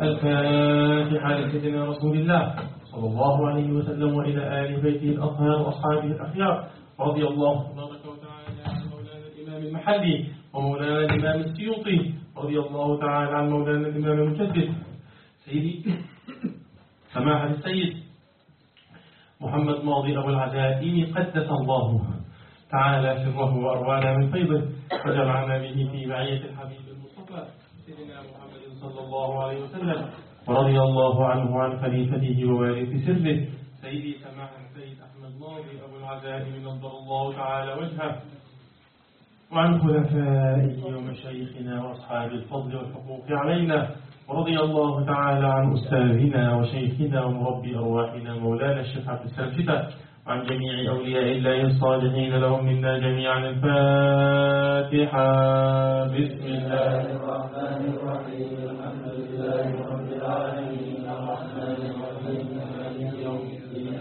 الفاتحة لسيدنا رسول الله صلى الله عليه وسلم وإلى آل بيته الأطهار وأصحابه الأخيار. رضي الله تبارك وتعالى عن مولانا الإمام المحلي ومولانا الإمام السيوطي. رضي الله تعالى عن مولانا الإمام المجدد سيدي سماحة السيد محمد ماضي أبو العزائم قدس الله تعالى سره وأروانا من فيضه وجمعنا به في معية الحبيب المصطفى سيدنا محمد صلى الله عليه وسلم. ورضي الله عنه وعن خليفته ووارث سره سيدي سماحة السيد أحمد ماضي أبو العزائم نضر الله تعالى وجهه، وعن خلفائه ومشايخنا وأصحاب الفضل والحقوق علينا. ورضي الله تعالى عن أستاذنا وشيخنا ومربي أرواحنا مولانا الشيخ عبد السلام شتى، وعن جميع أولياء الله الصالحين لهم منا جميعا. الفاتحة. بسم الله الرحمن الرحيم. الحمد لله رب العالمين الرحمن الرحيم مالك يوم الدين.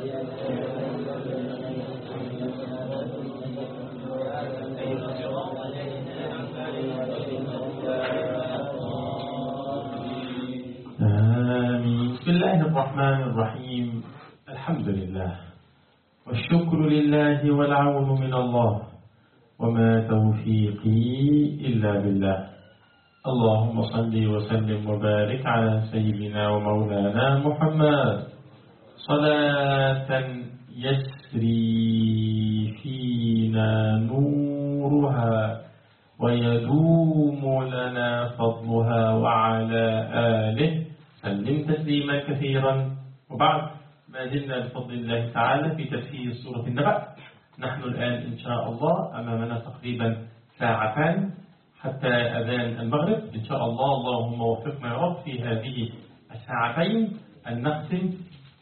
آمين. بسم الله الرحمن الرحيم. الحمد لله والشكر لله والعون من الله وما توفيقي إلا بالله. اللهم صل وسلم وبارك على سيدنا ومولانا محمد صلاة يسري فينا نورها ويدوم لنا فضلها، وعلى آله سلم تسليما كثيرا. وبعد، ما زلنا بفضل الله تعالى في تفسير سورة النبأ. نحن الآن إن شاء الله أمامنا تقريبا ساعتان حتى أذان المغرب إن شاء الله. اللهم وفقنا يا رب في هذه الساعتين أن نقسم.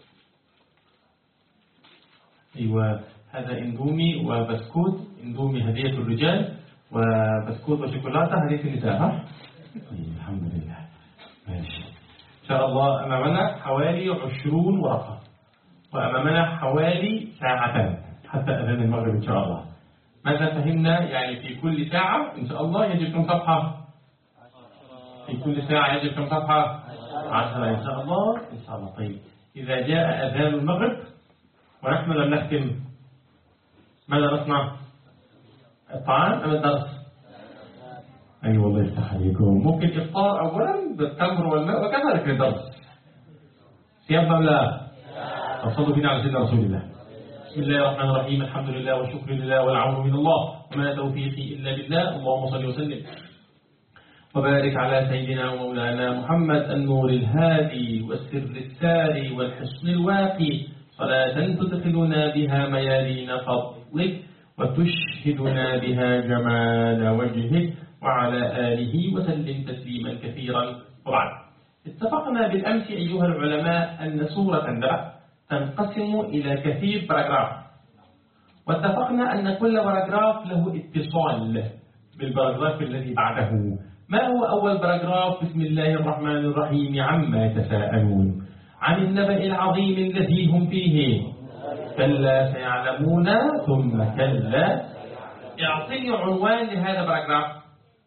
أيوة، هذا اندومي وبسكوت. اندومي هدية الرجال وبسكوت وشوكولاتة هدية النساء. ها؟ الحمد لله. ماشي. إن شاء الله أمامنا حوالي 20 ورقة، وأمامنا حوالي ساعتان حتى أذان المغرب إن شاء الله. ماذا فهمنا؟ يعني في كل ساعة إن شاء الله يجب كم صفحة؟ في كل ساعة يجب كم صفحة؟ 10 إن شاء الله. إن شاء الله. طيب، إذا جاء أذان المغرب ونحن لم نختم ماذا نصنع؟ الطعام أم الدرس؟ أي والله يفتح عليكم. ممكن إفطار أولا بالتمر والماء وكذلك الدرس. سيبقى أم لا؟ صلوا فينا على سيدنا رسول الله. بسم الله الرحمن الرحيم. الحمد لله والشكر لله والعون من الله وما توفيقي إلا بالله. اللهم صل وسلم وبارك على سيدنا ومولانا محمد النور الهادي والسر الساري والحصن الواقي، صلاة تدخلنا بها ميادين فضلك وتشهدنا بها جمال وجهك، وعلى آله وسلم تسليما كثيرا. وبعد، اتفقنا بالأمس أيها العلماء أن سورة النبأ تنقسم إلى كثير باراجراف، واتفقنا أن كل باراجراف له اتصال بالباراجراف الذي بعده. ما هو أول باراجراف؟ بسم الله الرحمن الرحيم. عما يتساءلون عن النبأ العظيم الذي هم فيه كلا سيعلمون ثم كلا. اعطيني عنوان لهذا الباراجراف.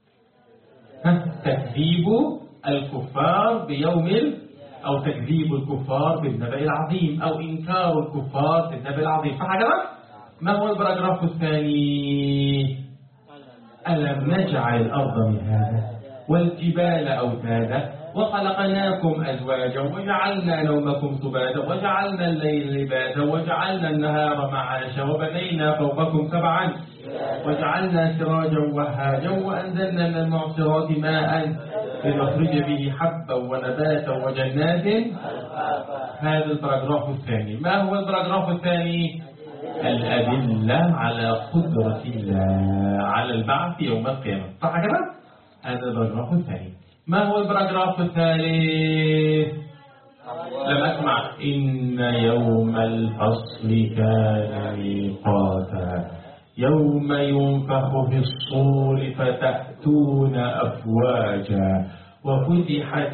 تكذيب الكفار بيوم أو تكذيب الكفار بالنبأ العظيم، أو إنكار الكفار بالنبأ العظيم. صح كده؟ ما هو الباراجراف الثاني؟ ألم نجعل الأرض مهادا والجبال أوتادا وخلقناكم أزواجا وجعلنا نومكم سباتا وجعلنا الليل لباسا وجعلنا النهار معاشا وبنينا فوقكم سبعا وجعلنا سراجا وهاجا وأنزلنا من المعصرات ماء لنخرج به حبا ونباتا وجنات. هذا الباراجراف الثاني. ما هو الباراجراف الثاني؟ الأدلة على قدرة الله على البعث يوم القيامة. صح كده؟ هذا الباراجراف الثاني. ما هو الباراجراف الثالث؟ لم أسمع. إن يوم الفصل كان ميقاتا يوم ينفخ في الصور فتأتون أفواجا وفتحت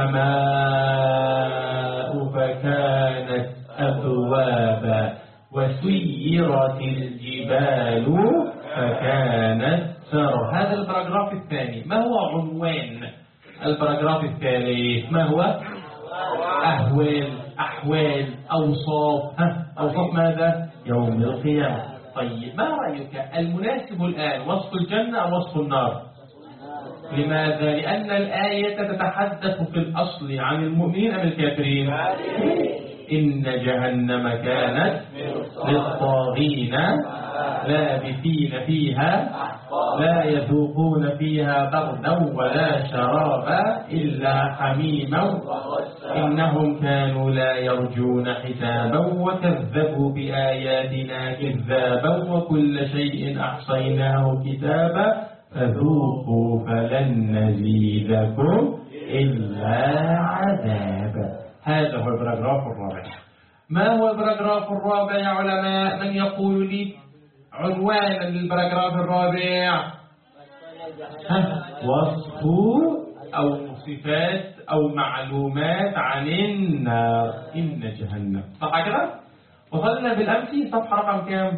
السماء فكانت أبوابا وسيرت الجبال فكانت سرا. هذا الباراجراف الثاني. ما هو عنوان البراجراف الثالث ما هو؟ أحوال أوصاف. أوصاف ماذا؟ يوم القيامة. طيب ما رأيك المناسب الآن وصف الجنة أو وصف النار؟ لماذا؟ لأن الآية تتحدث في الأصل عن المؤمنين أم الكافرين؟ إن جهنم كانت للطاغين لابثين فيها لا يذوقون فيها بردا ولا شرابا إلا حميما إنهم كانوا لا يرجون حسابا وكذبوا بآياتنا كذابا وكل شيء أحصيناه كتابا فذوقوا فلن نزيدكم إلا عذابا. هذا هو البراجراف الرابع. ما هو البراجراف الرابع يا علماء؟ من يقول لي عنوانا للبراجراف الرابع؟ وصف أو صفات أو معلومات عن النار. إن جهنم. صح كده؟ وصلنا بالأمس صفحة رقم كام؟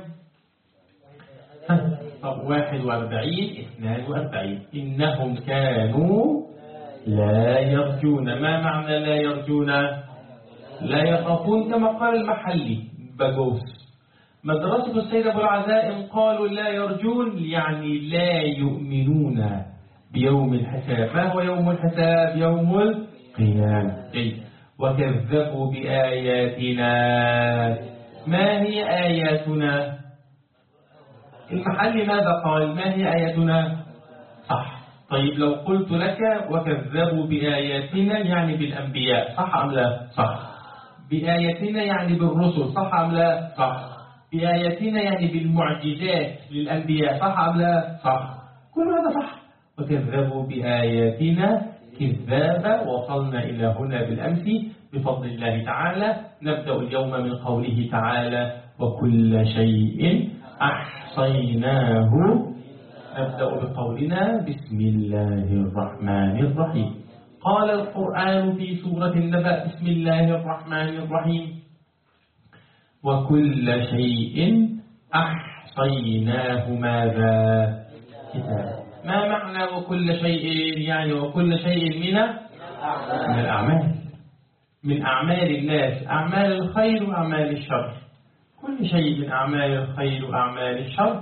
طب 41 42. إنهم كانوا لا يرجون. ما معنى لا يرجون؟ لا يخافون كما قال المحلي بجوس. مدرسة السيد أبو العزائم قالوا لا يرجون يعني لا يؤمنون بيوم الحساب. ما هو يوم الحساب؟ يوم القيامة. وكذبوا بآياتنا. ما هي آياتنا؟ المحلي ماذا قال؟ ما هي آياتنا؟ صح. طيب لو قلت لك وكذبوا بآياتنا يعني بالأنبياء، صح أم لا؟ صح. بآياتنا يعني بالرسل، صح أم لا؟ صح. بآياتنا يعني بالمعجزات للأنبياء، صح أم لا؟ صح. كل هذا صح. وكذبوا بآياتنا كذابا. وصلنا إلى هنا بالأمس بفضل الله تعالى. نبدأ اليوم من قوله تعالى وكل شيء أحصيناه. نبدأ بقولنا بسم الله الرحمن الرحيم. قال القرآن في سورة النبأ بسم الله الرحمن الرحيم وكل شيء أحصيناه ماذا؟ كتاب. ما معنى وكل شيء؟ يعني وكل شيء من الأعمال، من أعمال الناس، أعمال الخير وأعمال الشر. كل شيء من أعمال الخير وأعمال الشر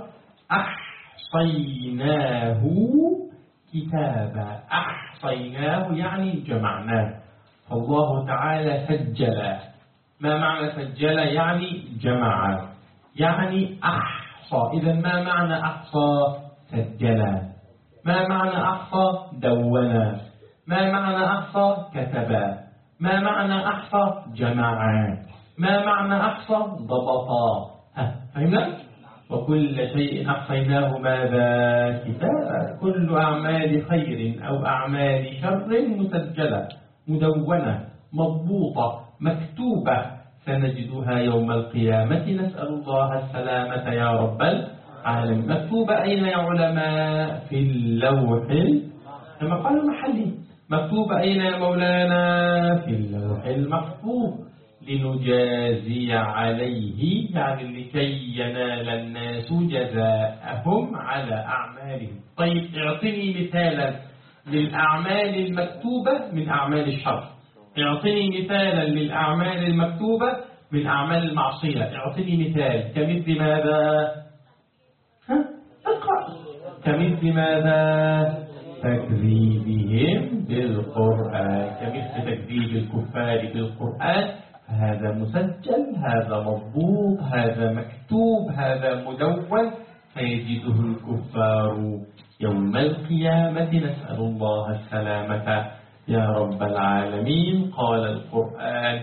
أحصيناه كتابا. أحصيناه يعني جمعناه. فالله تعالى سجل. ما معنى سجل؟ يعني جمع، يعني أحصى. إذا ما معنى أحصى؟ سجل. ما معنى أحصى؟ دون. ما معنى أحصى؟ كتب. ما معنى أحصى؟ جمع. ما معنى أحصى؟ ضبطا. فهمنا؟ وكل شيء أحصيناه ماذا؟ كتابا. كل أعمال خير أو أعمال شر مسجلة مدونة مضبوطة مكتوبة سنجدها يوم القيامة. نسأل الله السلامة يا رب العالمين. مكتوبة أين يا علماء؟ في اللوح، كما قال المحلي. مكتوبة أين يا مولانا؟ في اللوح المحفوظ لنجازي عليه، يعني لكي ينال الناس جزاءهم على أعمالهم. طيب اعطني مثالا للأعمال المكتوبة من أعمال الشر. اعطني مثالا للأعمال المكتوبة من أعمال المعصية. اعطني مثال. كمثل ماذا؟ اقرأ. كمثل ماذا؟ تكذيبهم بالقرآن. كمثل تكذيب الكفار بالقرآن. هذا مسجل، هذا مضبوط، هذا مكتوب، هذا مدون، فيجده الكفار يوم القيامة. نسأل الله السلامة يا رب العالمين. قال القرآن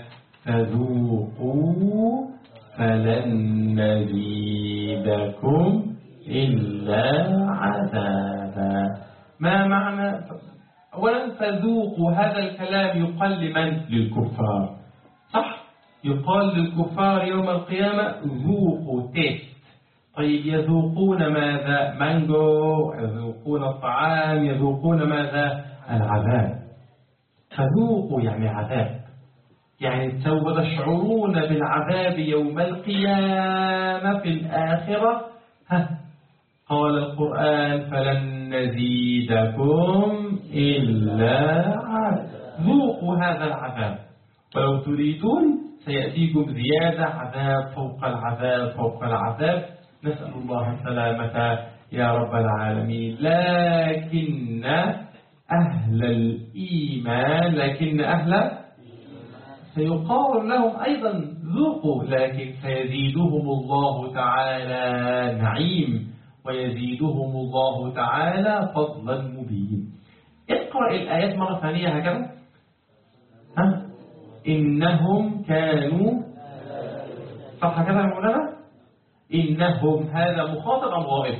فذوقوا فلن نزيدكم إلا عذابا. ما معنى؟ أولا فذوقوا، هذا الكلام يقال لمن؟ للكفار، صح؟ يقال للكفار يوم القيامة ذوقوا، تيست. طيب يذوقون ماذا؟ مانجو، يذوقون الطعام، يذوقون ماذا؟ العذاب. فذوقوا يعني عذاب، يعني سوف تشعرون بالعذاب يوم القيامة في الآخرة. قال القرآن فلن نزيدكم إلا عذاب. ذوقوا هذا العذاب، ولو تريدون سيأتيكم زيادة عذاب فوق العذاب فوق العذاب. نسأل الله السلامة يا رب العالمين. لكن أهل الإيمان، لكن أهل سيقال لهم أيضا ذوقوا، لكن سيزيدهم الله تعالى نعيم ويزيدهم الله تعالى فضلا مبين. اقرأ الآيات مرة ثانية هكذا. إنهم كانوا، صح هكذا يا مولانا؟ إنهم هذا مخاطب أم غائب؟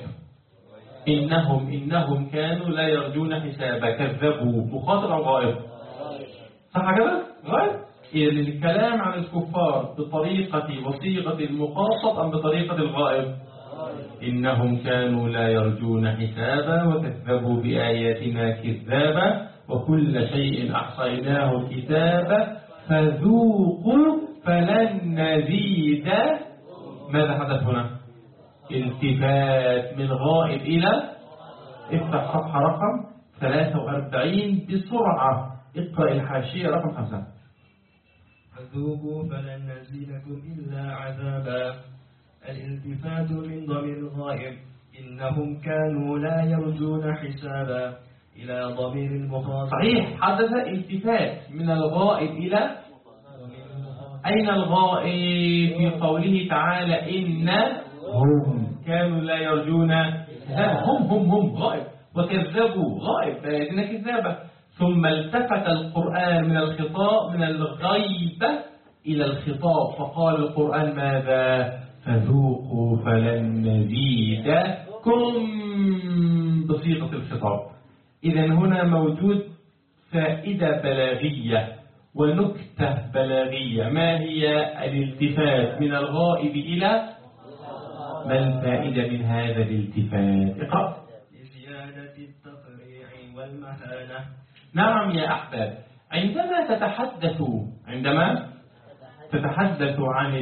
إنهم كانوا لا يرجون حسابا، كذبوا، مخاطب أم غائب؟ صح كده؟ غائب. إذا الكلام عن الكفار بطريقة وصيغة المخاطب أم بطريقة الغائب؟ إنهم كانوا لا يرجون حسابا وكذبوا بآياتنا كذابا وكل شيء أحصيناه كتابا فذوقوا فلن نزيد. ماذا حدث هنا؟ التفات من غائب إلى، افتح صفحة رقم 43 بسرعة، اقرأ الحاشية رقم 5. فذوقوا فلن نزيدكم إلا عذابا. الالتفات من ضمير الغائب إنهم كانوا لا يرجون حسابا إلى ضمير المخاطب. صحيح، حدث التفات من الغائب إلى أين الغائب؟ في قوله تعالى إنهم كانوا لا يرجون، هم غائب، وكذبوا غائب بآياتنا كذابة. ثم التفت القرآن من الخطاب من الغيب إلى الخطاب فقال القرآن ماذا؟ فذوقوا فلن نزيدكم بصيغة الخطاب. إذا هنا موجود فائدة بلاغية ونكتة بلاغية. ما هي الالتفات من الغائب إلى؟ ما الفائدة من هذا الالتفات؟ اقرأ. لزيادة التفريع والمهانة. نعم يا أحباب، عندما تتحدث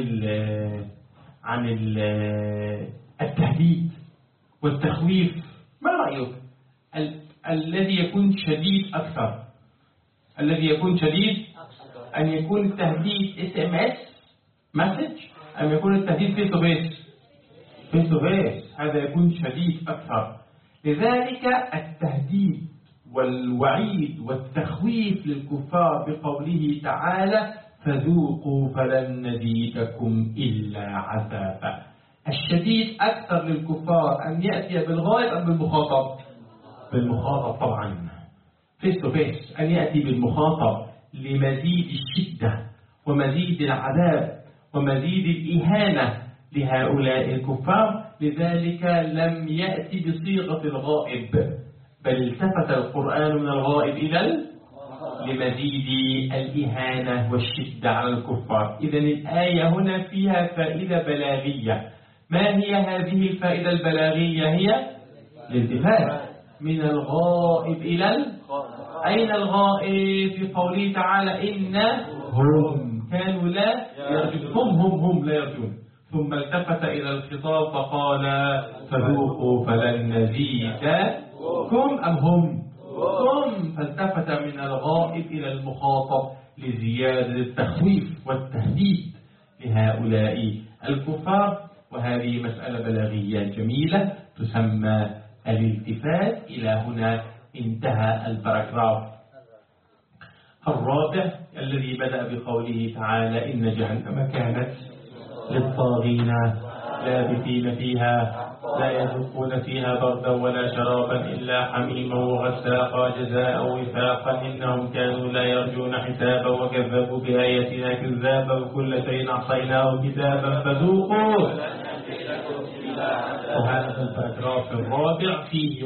عن التهديد والتخويف، ما رأيك؟ الذي يكون شديد أكثر، الذي يكون شديد أن يكون التهديد SMS مسج أم يكون التهديد فيس تو فيس؟ هذا يكون شديد أكثر. لذلك التهديد والوعيد والتخويف للكفار بقوله تعالى فذوقوا فلن نزيدكم إلا عذابا. الشديد أكثر للكفار أن يأتي بالغائب أم بالمخاطب؟ بالمخاطب طبعا، فيس تو فيس، أن يأتي بالمخاطب لمزيد الشدة ومزيد العذاب ومزيد الإهانة لهؤلاء الكفار. لذلك لم يأتي بصيغة الغائب، بل التفت القرآن من الغائب إلى لمزيد الإهانة والشدة على الكفار. إذن الآية هنا فيها فائدة بلاغية. ما هي هذه الفائدة البلاغية؟ هي الالتفات من الغائب إلى أين الغائب؟ في قوله تعالى إنهم كانوا لا يرجون، هم لا يرجون. ثم التفت إلى الخطاب فقال فذوقوا فلن نزيدكم أم هم؟ فالتفت من الغائب إلى المخاطب لزيادة التخويف والتهديد لهؤلاء الكفار. وهذه مسألة بلاغية جميلة تسمى الالتفات. إلى هنا انتهى الباراجراف الرابع الذي بدأ بقوله تعالى إن جهنم كانت للطاغين لابثين فيها لا يذوقون فيها بردا ولا شرابا إلا حميما وغساقا جزاء وفاقا إنهم كانوا لا يرجون حسابا وكذبوا بآياتنا كذابا وكل شيء أحصيناه كتابا فذوقوا. وهذا الباراجراف الرابع فيه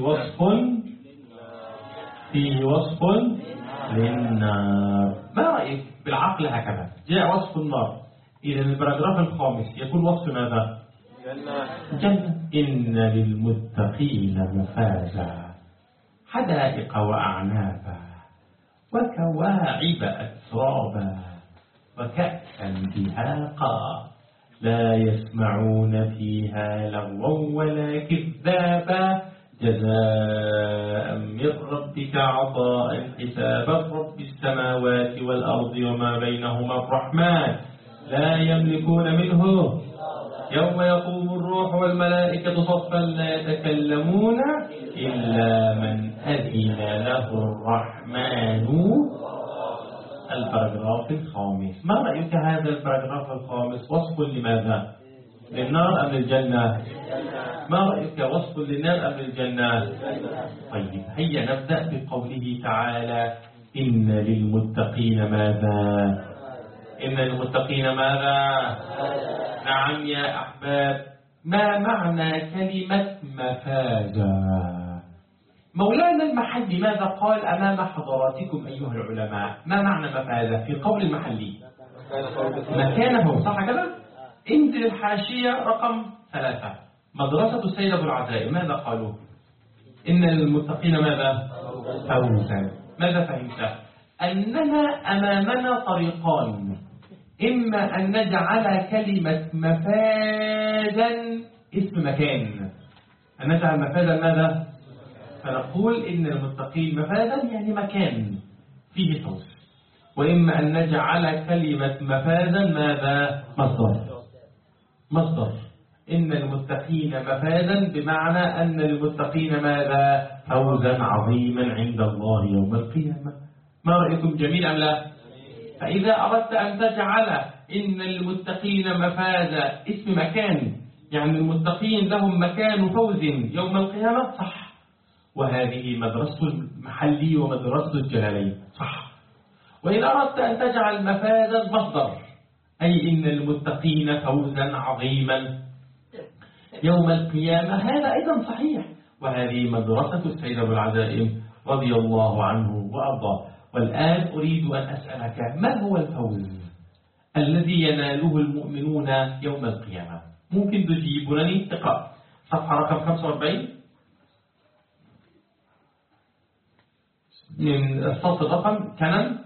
وصف للنار. ما رأيك بالعقل هكذا؟ جاء وصف النار، إذا الباراجراف الخامس يكون وصف ماذا؟ جنة. إن للمتقين مفازا حدائق وأعنابا وكواعب أترابا وكأسا دهاقا لا يسمعون فيها لغوا ولا كذابا جزاء من ربك عطاء حسابا رب السماوات والأرض وما بينهما الرحمن لا يملكون منه يوم يقوم الروح والملائكة صفا لا يتكلمون إلا من أذن له الرحمن. البراجراف الخامس، ما رأيك هذا البراجراف الخامس وصف لماذا؟ للنار أم للجنة؟ ما رأيك وصف للنار أم للجنة؟ طيب هيا نبدأ بقوله تعالى إن للمتقين ماذا؟ إن للمتقين ماذا؟ نعم يا أحباب. ما معنى كلمة مفازة؟ مولانا المحلي ماذا قال أمام حضراتكم أيها العلماء؟ ما معنى مفازة في قول المحلي؟ مكانه، صح كده؟ انزل الحاشية رقم 3 مدرسة السيد أبو العزائم ماذا قالوا؟ إن للمتقين ماذا؟ فوزا. ماذا فهمت؟ أننا أمامنا طريقان، إما أن نجعل كلمة مفازا اسم مكان، أن نجعل مفازا ماذا؟ فنقول إن المتقين مفازا يعني مكان فيه فوز، وإما أن نجعل كلمة مفازا ماذا؟ مصدر. إن المتقين مفازا بمعنى أن المتقين ماذا؟ فوزا عظيما عند الله يوم القيامة. ما رأيكم جميل أم لا؟ فإذا أردت أن تجعل إن المتقين مفازا اسم مكان، يعني المتقين لهم مكان فوز يوم القيامة، صح. وهذه مدرسة المحلي ومدرسة الجلالين، صح. وإن أردت أن تجعل مفازا مصدر، أي إن المتقين فوزا عظيما يوم القيامة، هذا أيضا صحيح. وهذه مدرسة السيد أبو العزائم رضي الله عنه وأرضاه. والآن أريد أن أسألك، ما هو الفوز الذي يناله المؤمنون يوم القيامة؟ ممكن تجيبونني؟ اقرأ صفحة رقم 45 من السطر رقم كنن.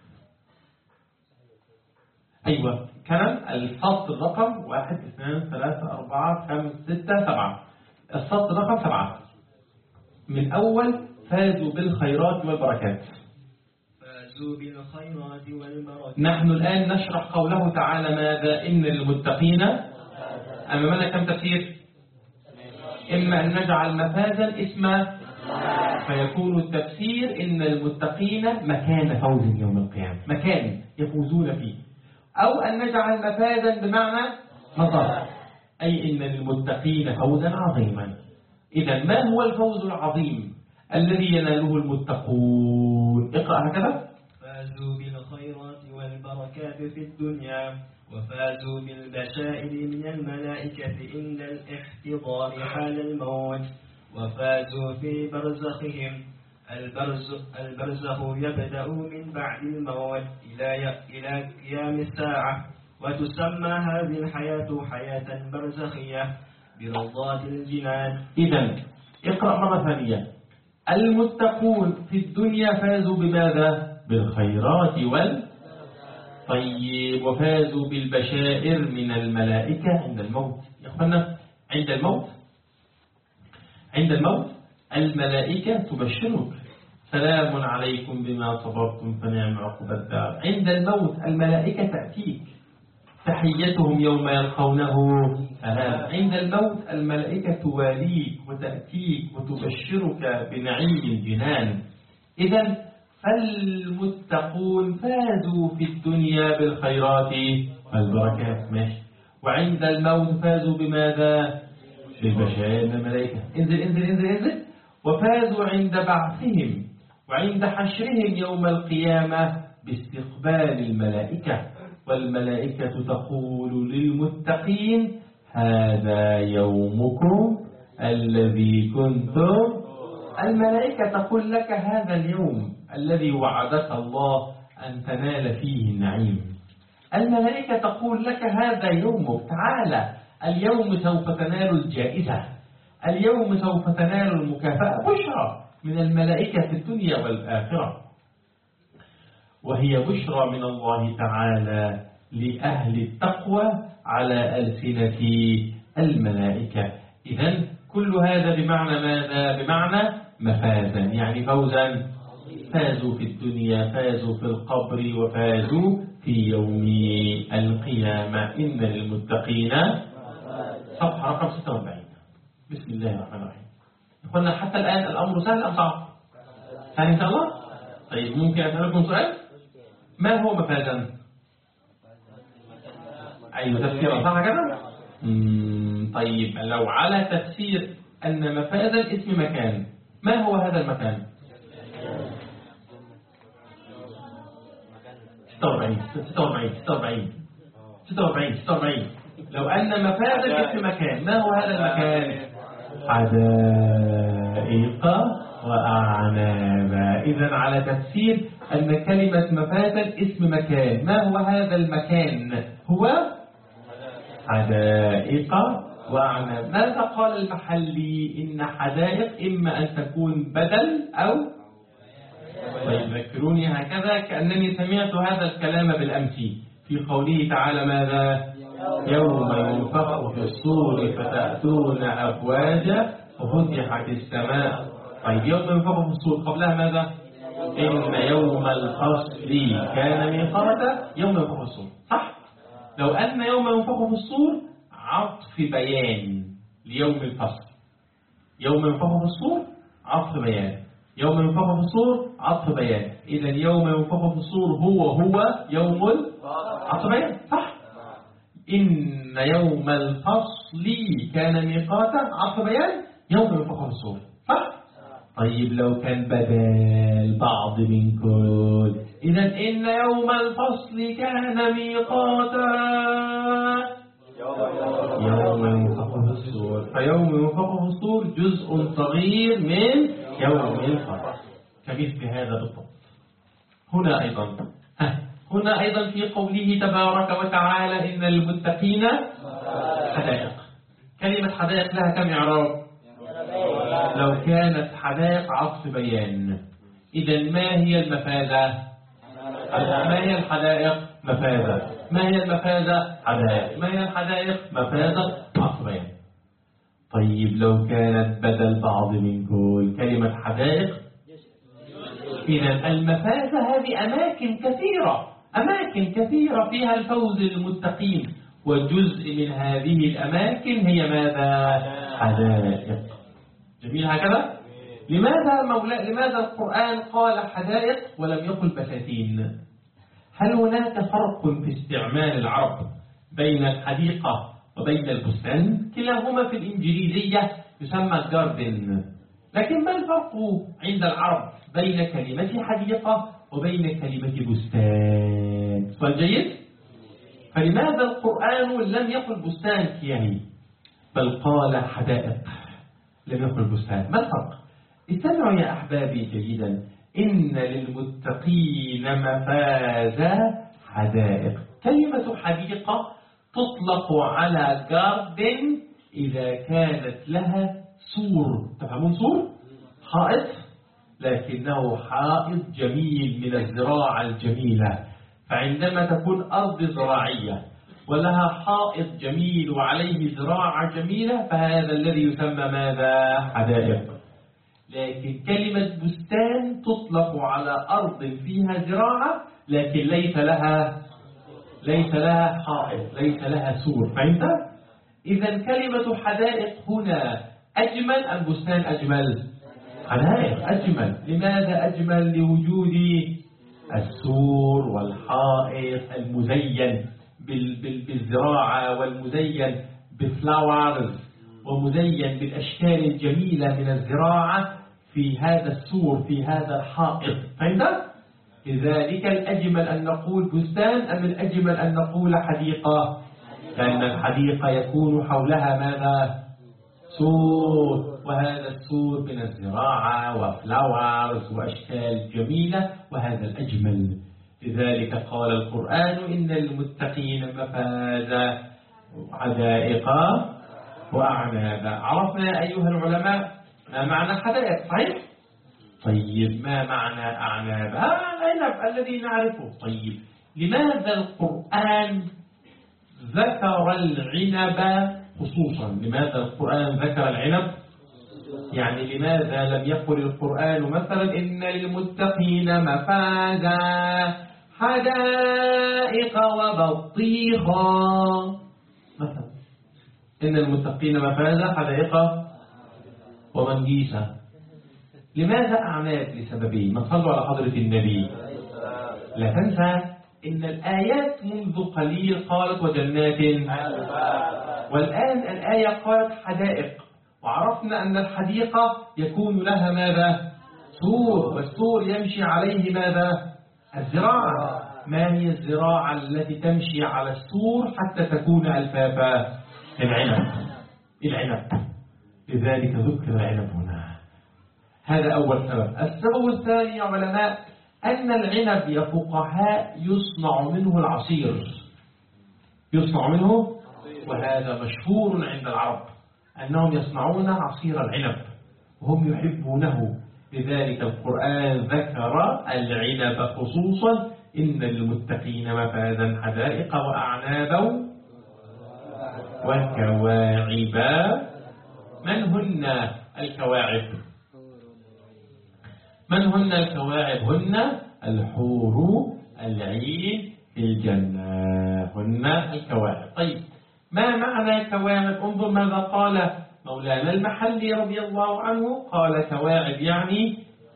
أيوة كنن، السطر رقم 1 2 3 4 5 6 7، السطر رقم 7 من أول فازوا بالخيرات والبركات. فازوا بالخيرات والبركات. نحن الآن نشرح قوله تعالى ماذا؟ إن للمتقين. أمامنا كم تفسير؟ إما أن نجعل مفازا اسما، فيكون التفسير إن المتقين مكان فوز يوم القيامة، مكان يفوزون فيه، أو أن نجعل مفازا بمعنى مصدر، أي إن للمتقين فوزا عظيما. إذا ما هو الفوز العظيم الذي يناله المتقون؟ اقرأ هكذا. فازوا بالخيرات والبركات في الدنيا، وفازوا بالبشائر من الملائكة عند الاحتضار حال الموت، وفازوا في برزخهم. البرزخ يبدأ من بعد الموت إلى قيام الساعة، وتسمى هذه الحياة حياة برزخية برضات الجنان. إذن اقرأ مرة ثانية. المتقون في الدنيا فازوا بماذا؟ بالخيرات طيب، وفازوا بالبشائر من الملائكة عند الموت. يا أخوانا، عند الموت الملائكة تبشرك، سلام عليكم بما صبرتم فنعم عقبى الدار. عند الموت الملائكة تأتيك، تحيتهم يوم يلقونه سلام. عند الموت الملائكة تواليك وتأتيك وتبشرك بنعيم الجنان. إذن فالمتقون فازوا في الدنيا بالخيرات والبركات، ماشي. وعند الموت فازوا بماذا؟ بالبشائر من الملائكة. انزل. وفازوا عند بعثهم وعند حشرهم يوم القيامة باستقبال الملائكة، والملائكة تقول للمتقين هذا يومكم الذي كنتم. الملائكة تقول لك هذا اليوم الذي وعدك الله أن تنال فيه النعيم. الملائكة تقول لك هذا يومك، تعالى اليوم سوف تنال الجائزة، اليوم سوف تنال المكافأة. بشرى من الملائكة في الدنيا والآخرة، وهي بشرى من الله تعالى لأهل التقوى على ألسنة الملائكة. إذن كل هذا بمعنى ماذا؟ بمعنى مفازا، يعني فوزا، فازوا في الدنيا، فازوا في القبر، وفازوا في يوم القيامة. إن للمتقين. صفحة رقم 46. بسم الله الرحمن الرحيم. قلنا حتى الآن الأمر سهل أم صعب؟ سهل إن شاء الله؟ طيب ممكن أسألكم سؤال؟ ما هو مفازا؟ أيوة تفسير صح كده؟ طيب لو على تفسير أن مفازا اسم مكان، ما هو هذا المكان؟ 46. لو أن مفازا اسم مكان، ما هو هذا المكان؟ حدائق وأعنابا. إذن على تفسير أن كلمة مفازا اسم مكان، ما هو هذا المكان؟ هو حدائق وأعناب. ماذا قال المحلي؟ إن حدائق إما أن تكون بدل أو. طيب ذكروني هكذا كأنني سمعت هذا الكلام بالأمس في قوله تعالى ماذا؟ يوم ينفخ في الصور فتأتون أفواجا وفتحت السماء. طيب يوم ينفخ في الصور قبلها ماذا؟ إن يوم الفصل كان ميقاتا. يوم ينفخ في الصور صح؟ لو أن يوم ينفخ في الصور عطف بيان ليوم الفصل. يوم ينفخ في الصور عطف بيان، يوم ينفخ في الصور عطف بيان. إذا يوم ينفخ في الصور هو يوم عطف بيان صح؟ إن يوم الفصل كان ميقاتا عطف بيان، يوم ينفخ في الصور صح؟ طيب لو كان بدل بعض من كل، إذا إن يوم الفصل كان ميقاتا يوم ينفخ في الصور. فيوم ينفخ في الصور جزء صغير من يوم الفصل، كمثل هذا بالضبط. هنا أيضا في قوله تبارك وتعالى إن المتقين حدائق. كلمة حدائق لها كم إعراب؟ لو كانت حدائق عطف بيان، إذا ما هي المفازة؟ ما هي الحدائق؟ مفازة. ما هي المفازة؟ حدائق. ما هي الحدائق؟ مفازة عطف بيان. طيب لو كانت بدل بعض من كل كلمة حدائق، إذا المفازة هذه أماكن كثيرة فيها الفوز للمتقين، وجزء من هذه الأماكن هي ماذا؟ حدائق. جميل هكذا؟ لماذا القرآن قال حدائق ولم يقل بساتين؟ هل هناك فرق في استعمال العرب بين الحديقة وبين البستان؟ كلاهما في الإنجليزية يسمى جاردن، لكن ما الفرق عند العرب بين كلمة حديقة وبين كلمة بستان؟ سؤال جيد. فلماذا القرآن لم يقل بستان يعني بل قال حدائق، لم يقل بستان؟ ما الفرق؟ استمعوا يا أحبابي جيدا. إن للمتقين مفازا حدائق. كلمة حديقة تطلق على جاردن إذا كانت لها سور. تفهمون سور؟ حائط، لكنه حائط جميل من الزراعة الجميلة. فعندما تكون أرض زراعية ولها حائط جميل وعليه زراعة جميلة، فهذا الذي يسمى ماذا؟ حدائق. لكن كلمة بستان تطلق على أرض فيها زراعة لكن ليس لها حائط، ليس لها سور. فهمت؟ إذا كلمة حدائق هنا أجمل أم بستان أجمل؟ حدائق أجمل. لماذا أجمل؟ لوجود السور والحائط المزين بالزراعة، والمزين بالفلاورز، ومزين بالأشكال الجميلة من الزراعة في هذا السور، في هذا الحائط. فهمت؟ لذلك الأجمل أن نقول بستان أم الأجمل أن نقول حديقة؟ لأن الحديقة يكون حولها ماذا؟ سور، وهذا السور من الزراعة وفلاورز وأشكال جميلة، وهذا الأجمل. لذلك قال القرآن إن المتقين مفازا حدائق وأعنابا. عرفنا يا أيها العلماء ما معنى حدائق صحيح؟ طيب ما معنى أعناب؟ العنب الذي نعرفه. طيب لماذا القرآن ذكر العنب خصوصا. لماذا القرآن ذكر العنب؟ يعني لماذا لم يقل القرآن مثلا إن للمتقين مفازا حدائق وبطيخا مثلا، إن المتقين مفازا حدائق ومنجيسا. لماذا أعناب؟ لسببين. ما تصلوا على حضرة النبي. لا تنسى إن الآيات منذ قليل قالت وجنات، والآن الآية قالت حدائق، وعرفنا أن الحديقة يكون لها ماذا؟ سور، والسور يمشي عليه ماذا؟ الزراعة. ما هي الزراعة التي تمشي على السور حتى تكون ألفافا؟ العنب. لذلك ذكر العنب هنا. هذا أول سبب. السبب الثاني يا علماء أن العنب يا فقهاء يصنع منه العصير، يصنع منه، وهذا مشهور عند العرب أنهم يصنعون عصير العنب وهم يحبونه. لذلك القرآن ذكر العنب خصوصا، إن للمتقين مفازا حدائق وأعنابا وكواعب. من هن الكواعب؟ من هن الكواعب؟ هن الحور العين في الجنة، هن الكواعب. طيب ما معنى كواعب؟ انظر ماذا قال مولانا المحلي رضي الله عنه، قال كواعب يعني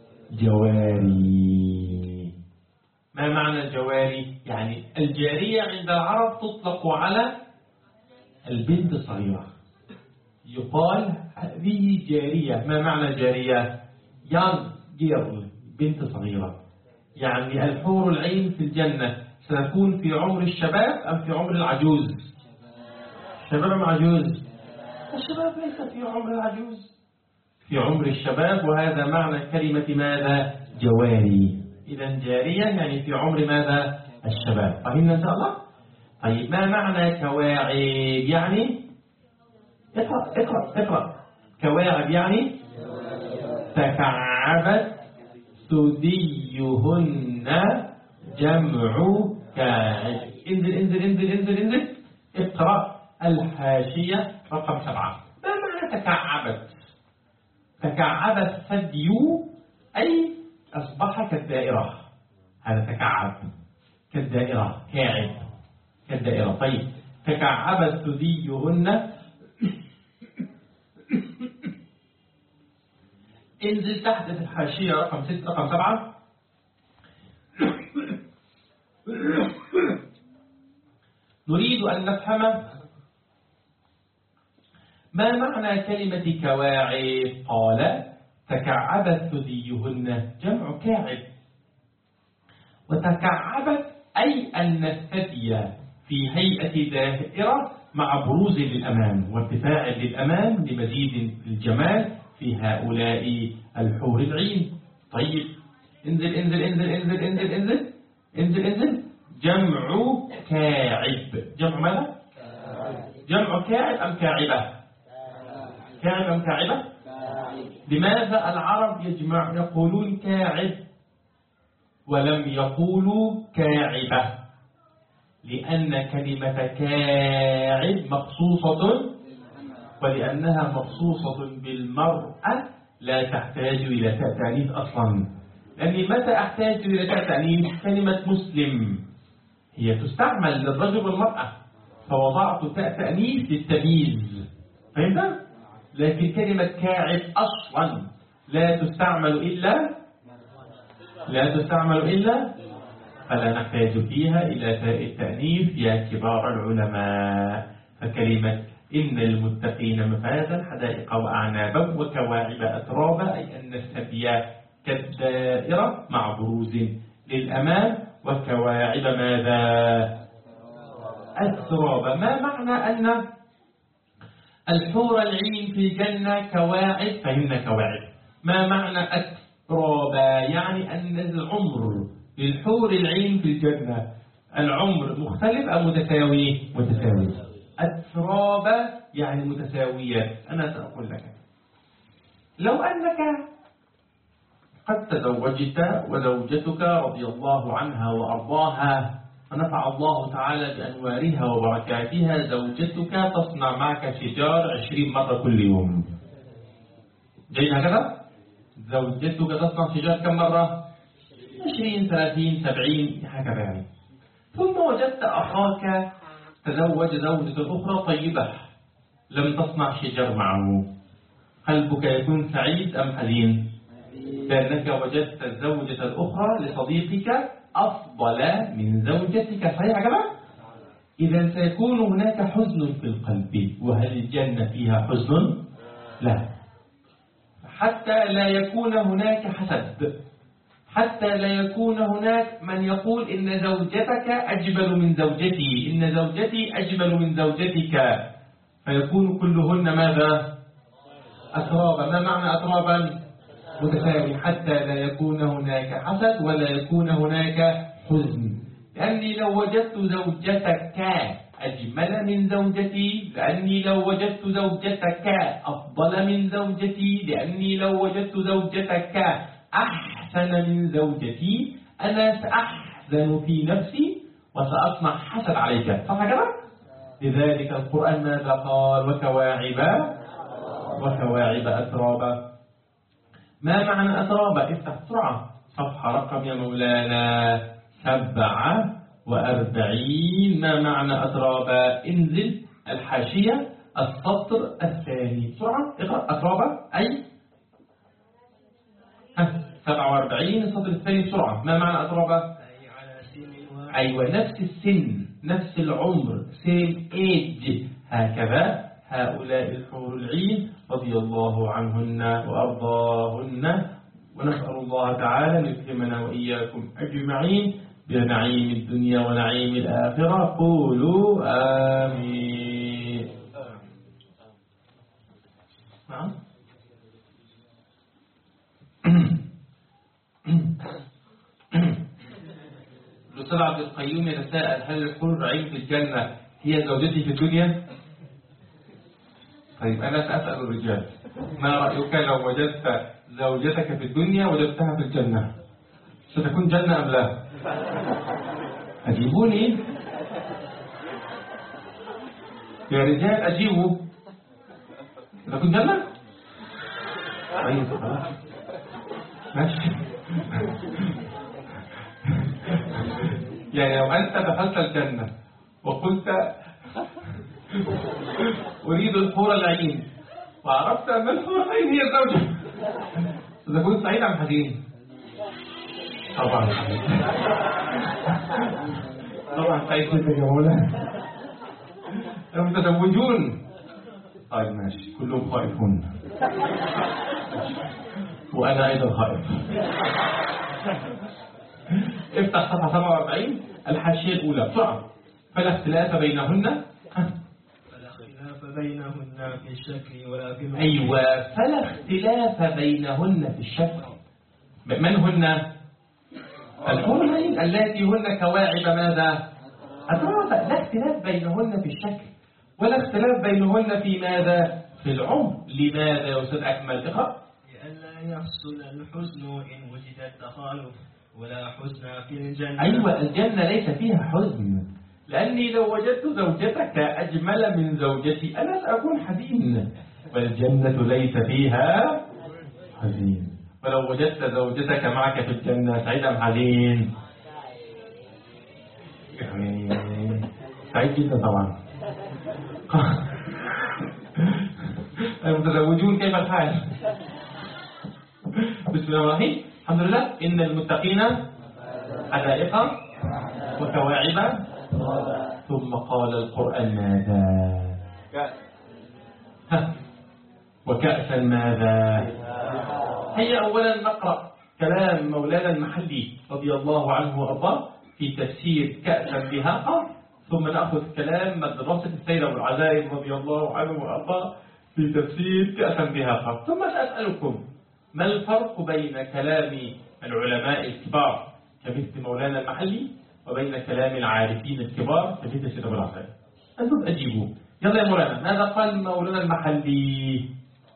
جواري. ما معنى الجواري؟ يعني الجارية عند العرب تطلق على البنت الصغيرة، يقال هذه جارية. ما معنى جارية؟ young girl، بنت صغيرة. يعني الحور العين في الجنة ستكون في عمر الشباب أم في عمر العجوز؟ شباب أم عجوز؟ الشباب ليس في عمر العجوز، في عمر الشباب، وهذا معنى كلمة ماذا؟ جواري. إذا جارية يعني في عمر ماذا؟ الشباب. فهمنا إن شاء الله؟ طيب ما معنى كواعب؟ يعني اقرأ. كواعب يعني تكعبت ثديهن جمع كاعب. انزل اقرأ الحاشية رقم 7. ما معنى تكعبت؟ تكعبت ثدي أي أصبح كالدائرة، هذا تكعب كالدائرة، كاعب كالدائرة. طيب تكعبت ثديهن، انزل تحت في الحاشية رقم 6 رقم 7. نريد أن نفهم ما معنى كلمة كواعب. قال تكعبت ثديهن جمع كاعب، وتكعبت أي أن الثدي في هيئة دائرة مع بروز للأمام وارتفاع للأمام لمزيد الجمال في هؤلاء الحور العين. طيب انزل جمع كاعب. جمع ماذا؟ جمع كاعب أم كاعبة؟ كاعب أم كاعبة؟ لماذا العرب يقولون كاعب ولم يقولوا كاعبة؟ لأن كلمة كاعب مخصوصة، ولأنها مخصوصة بالمرأة لا تحتاج إلى تاء تأنيث أصلا. لأني متى أحتاج إلى تاء تأنيث؟ كلمة مسلم هي تستعمل للرجل والمرأة، فوضعت تاء تأنيث للتمييز، فهمت؟ لكن كلمة كاعب أصلا لا تستعمل إلا فلا نحتاج فيها إلى تاء التأنيث يا كبار العلماء. فكلمة إن المتقين مفازا حدائق وأعنابا وكواعب أترابا، أي أن الثدي كالدائرة مع بروز للأمام، وكواعب ماذا؟ أترابا. ما معنى أن الحور العين في الجنة كواعب؟ فهمنا كواعب. ما معنى أترابا؟ يعني أن العمر للحور العين في الجنة العمر مختلف أو متساوي؟ متساوي. أترابا يعني متساوية. أنا سأقول لك، لو أنك قد تزوجت وزوجتك رضي الله عنها وأرضاها فنفع الله تعالى بأنوارها وبركاتها زوجتك تصنع معك شجار 20 مرة كل يوم. جيد هكذا؟ زوجتك تصنع شجار كم مرة؟ 20 30 70 هكذا يعني. ثم وجدت أخاك تزوج زوجة أخرى طيبة لم تصنع شجار معه، قلبك يكون سعيد أم حزين؟ لأنك وجدت الزوجة الأخرى لصديقك أفضل من زوجتك، صحيح كما؟ إذا سيكون هناك حزن في القلب. وهل الجنة فيها حزن؟ لا. حتى لا يكون هناك حسد، حتى لا يكون هناك من يقول إن زوجتك أجمل من زوجتي، إن زوجتي أجمل من زوجتك، فيكون كلهن ماذا؟ أترابا. ما معنى أترابا؟ متساوي، حتى لا يكون هناك حسد ولا يكون هناك حزن. لأني لو وجدت زوجتك أجمل من زوجتي، لأني لو وجدت زوجتك أفضل من زوجتي، لأني لو وجدت زوجتك أحسن من زوجتي، أنا سأحزن في نفسي وسأصنع حسد عليك، صح كده؟ لذلك القرآن ماذا قال؟ وكواعب أترابا. ما معنى أترابا؟ افتح بسرعة صفحة رقم يا مولانا 47. ما معنى أترابا؟ انزل الحاشية السطر الثاني بسرعة اقرأ. أترابا أي 47 السطر الثاني بسرعة. ما معنى أترابا؟ أي على سن واحد. أيوة، نفس السن نفس العمر same age. هكذا هؤلاء الحور العين رضي الله عنهن وأرضاهن، ونسأل الله تعالى أن يكرمنا وإياكم أجمعين بنعيم الدنيا ونعيم الآخرة. قولوا آمين. نعم. الأستاذ عبد القيوم يتساءل: هل الحور العين في الجنة هي زوجتي في الدنيا؟ طيب أنا سأسأل الرجال: ما رأيك لو وجدت زوجتك في الدنيا وجدتها في الجنة، ستكون جنة أم لا؟ أجيبوني يا رجال، أجيبوا. ستكون جنة؟ طيب خلاص ماشي. يعني لو أنت دخلت الجنة وقلت أريد الحور العين وعرفت أن الحور العين هي الزوجة، ستكون سعيد أم حزين؟ طبعا سعيد. طبعا سعيد جدا يا مولانا. المتزوجون طيب ماشي، كلهم خائفون وأنا أيضا خائف. افتح صفحة 47 الحاشية الأولى بسرعة. فلا اختلاف بينهن في الشكل ولا في الحكم. أيوة، فلا اختلاف بينهن في الشكل. من هن؟ الحور العين التي هن كواعب ماذا؟ أترابا. لا اختلاف بينهن في الشكل ولا اختلاف بينهن في ماذا؟ في العمر. لماذا يا أستاذ أكمل؟ اقرأ. لئلا يحصل الحزن إن وجد التخالف ولا حزن في الجنة. أيوة، الجنة ليس فيها حزن، لأني لو وجدت زوجتك أجمل من زوجتي أنا سأكون حزين، والجنة ليس فيها حزين. ولو وجدت زوجتك معك في الجنة سعيد أم حزين؟ يعني سعيد جدا طبعا. المتزوجون كيف الحال؟ بسم الله الرحمن الرحيم. الحمد لله. إن المتقين حدائق وكواعب. ثم قال القرآن ماذا؟ وكأسا ماذا؟ هيا أولا نقرأ كلام مولانا المحلي رضي الله عنه وأرضاه في تفسير كأسا دهاقا، ثم نأخذ كلام مدرسة السيد أبو العزائم رضي الله عنه وأرضاه في تفسير كأسا دهاقا. ثم سأسألكم: ما الفرق بين كلام العلماء الكبار كمثل مولانا المحلي وبين كلام العارفين الكبار كمثل السيد أبو العزائم؟ أنتم أجيبوا. يلا يا مولانا، ماذا قال مولانا المحلي؟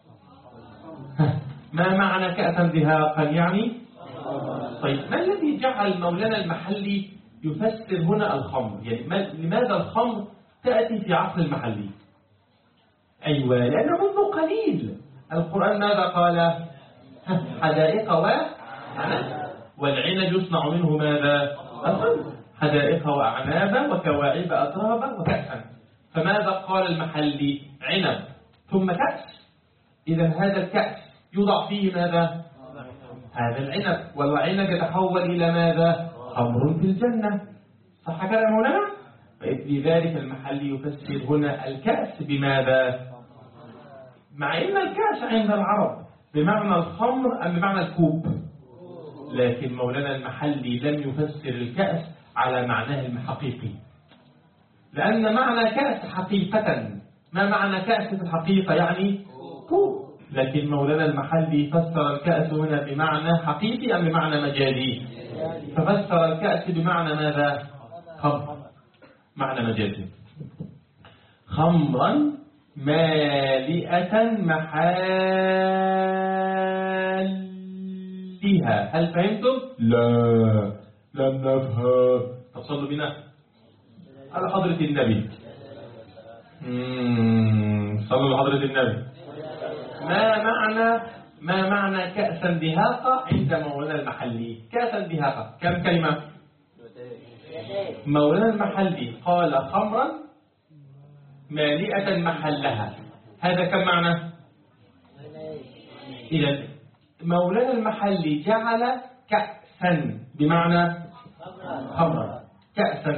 ما معنى كأسا دهاقا يعني؟ طيب، ما الذي جعل مولانا المحلي يفسر هنا الخمر. يعني لماذا الخمر تأتي في عصر المحلي؟ أيوة، لأن منذ قليل القرآن ماذا قال؟ حدائق وأعناب، والعنب يصنع منه ماذا؟ الخمر. حدائق وأعنابا وكواعب أترابا وكأسا. فماذا قال المحلي؟ عنب ثم كأس. إذا هذا الكأس يوضع فيه ماذا؟ هذا العنب، والعنب يتحول إلى ماذا؟ خمر في الجنة. صح كده يا مولانا؟ لذلك المحلي يفسر هنا الكأس بماذا؟ مع إن الكأس عند العرب بمعنى الخمر أم بمعنى الكوب، لكن مولانا المحلي لم يفسر الكأس على معناه الحقيقي، لأن معنى كأس حقيقة، ما معنى كأس في الحقيقة؟ يعني كوب. لكن مولانا المحلي فسر الكأس هنا بمعنى حقيقي أم بمعنى مجازي؟ ففسر الكأس بمعنى ماذا؟ خمر، معنى مجازي. خمرا مالئة محالها. هل فهمتم؟ لا، لم نفهم. طب صلوا بنا على حضرة النبي. صلوا على حضرة النبي. ما معنى كأسا دهاقة عند مولانا المحلي؟ كأسا دهاقة كم كلمة؟ مولانا المحلي قال خمرا مالئة محلها، هذا كم معنى؟ إذا مولانا المحلي جعل كأسا بمعنى خمرا، كأسا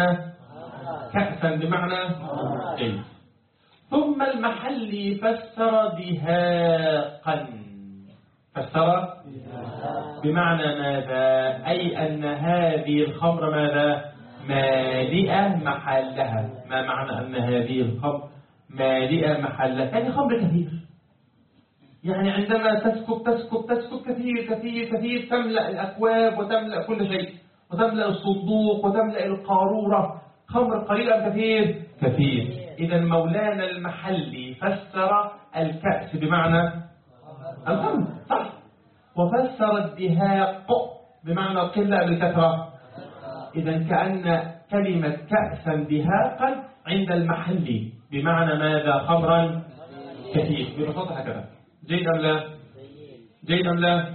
بمعنى جيد. ثم المحلي فسر دهاقا، فسر بمعنى ماذا؟ أي أن هذه الخمر ماذا؟ مالئة محلها. ما معنى أن هذه الخمر مالئة محلها؟ يعني خمر كثير، يعني عندما تسكب كثير تملأ الأكواب وتملأ كل شيء، وتملأ الصندوق وتملأ القارورة. خمر قليل أم كثير؟ كثير. إذا مولانا المحلي فسر الكأس بمعنى الخمر، صح؟ وفسر الدهاق بمعنى القلة بالكثرة. إذا كأن كلمة كأسا دهاقا عند المحلي بمعنى ماذا؟ خمرا كثير، ببساطة هكذا. جيد أم لا؟ جيد أم لا؟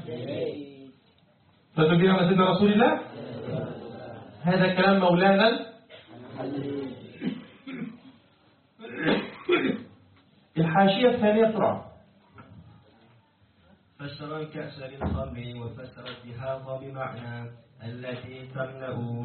فتبين على سيدنا رسول الله. هذا كلام مولانا. الحاشية الثانية طرع. فسر الكأس بالخمر وفسر الدهاق بمعنى التي تملأ.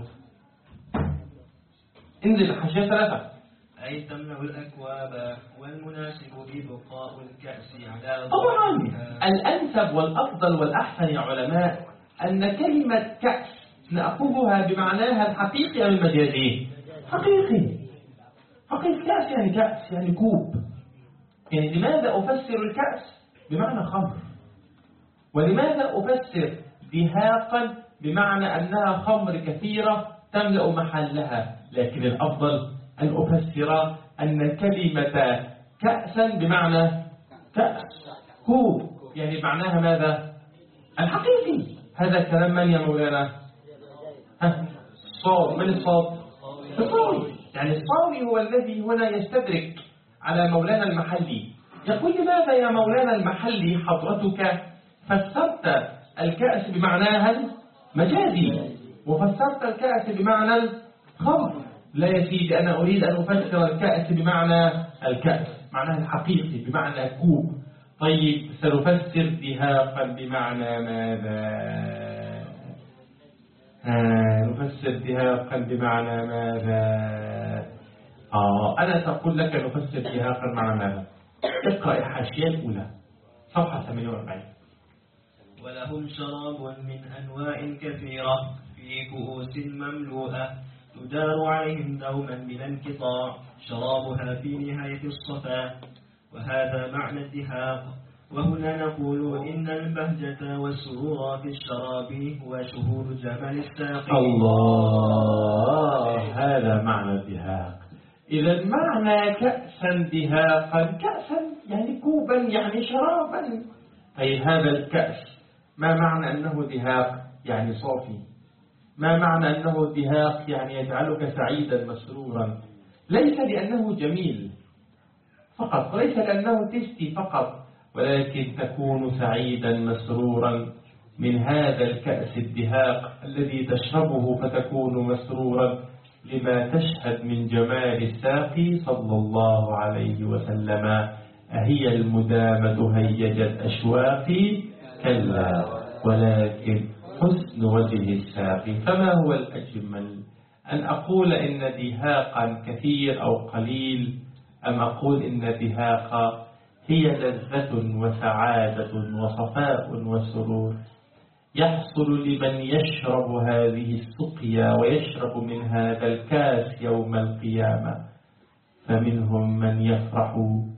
انزل الحاشية ثلاثة. أي تملأ الأكواب، والمناسب ببقاء الكأس على طبعا الأنسب والأفضل والأحسن يا علماء أن كلمة كأس نأخذها بمعناها الحقيقي أو المجازي؟ حقيقي. كأس يعني كأس يعني كوب. يعني لماذا أفسر الكأس بمعنى خمر؟ ولماذا أفسر دهاقا بمعنى أنها خمر كثيرة تملأ محلها؟ لكن الأفضل أن أفسر أن كلمة كأسا بمعنى كأس كوب، يعني معناها ماذا؟ الحقيقي. هذا كلام من يا مولانا؟ صاد. من الصاد؟ الصاوي. يعني الصاوي هو الذي هنا يستدرك على مولانا المحلي، يقول لماذا يا مولانا المحلي حضرتك فسرت الكأس بمعناها المجازي وفسرت الكأس بمعنى الخمر؟ لا يا سيدي، أنا أريد أن أفسر الكأس بمعنى الكأس، معناها الحقيقي بمعنى كوب. طيب سنفسر دهاقا بمعنى ماذا؟ نفسر دهاقا بمعنى ماذا؟ أنا سأقول لك نفسر دهاقا بمعنى ماذا؟ اقرأ الحاشية الأولى صفحة 48. ولهم شراب من أنواع كثيرة في كؤوس مملوءة تدار عليهم دوما بلا انقطاع، شرابها في نهاية الصفا، وهذا معنى الدهاق. وهنا نقول إن البهجة والسرور في الشراب هو شهود جمال الساقي. الله، هذا معنى الدهاق. إذا معنى كأسا دهاقا، كأسا يعني كوبا يعني شرابا. أي هذا الكأس ما معنى أنه دهاق؟ يعني صافي، ما معنى أنه دهاق؟ يعني يجعلك سعيدا مسرورا، ليس لأنه جميل فقط، وليس لأنه تشتي فقط، ولكن تكون سعيدا مسرورا من هذا الكأس الدهاق الذي تشربه فتكون مسرورا لما تشهد من جمال الساقي صلى الله عليه وسلم. أهي المدامة هيجت أشواقي؟ كلا، ولكن حسن وجه الساقي. فما هو الأجمل، أن أقول إن دهاقا كثير أو قليل، أم أقول إن دهاق هي لذة وسعادة وصفاء وسرور يحصل لمن يشرب هذه السقيا ويشرب من هذا الكاس يوم القيامة. فمنهم من يفرح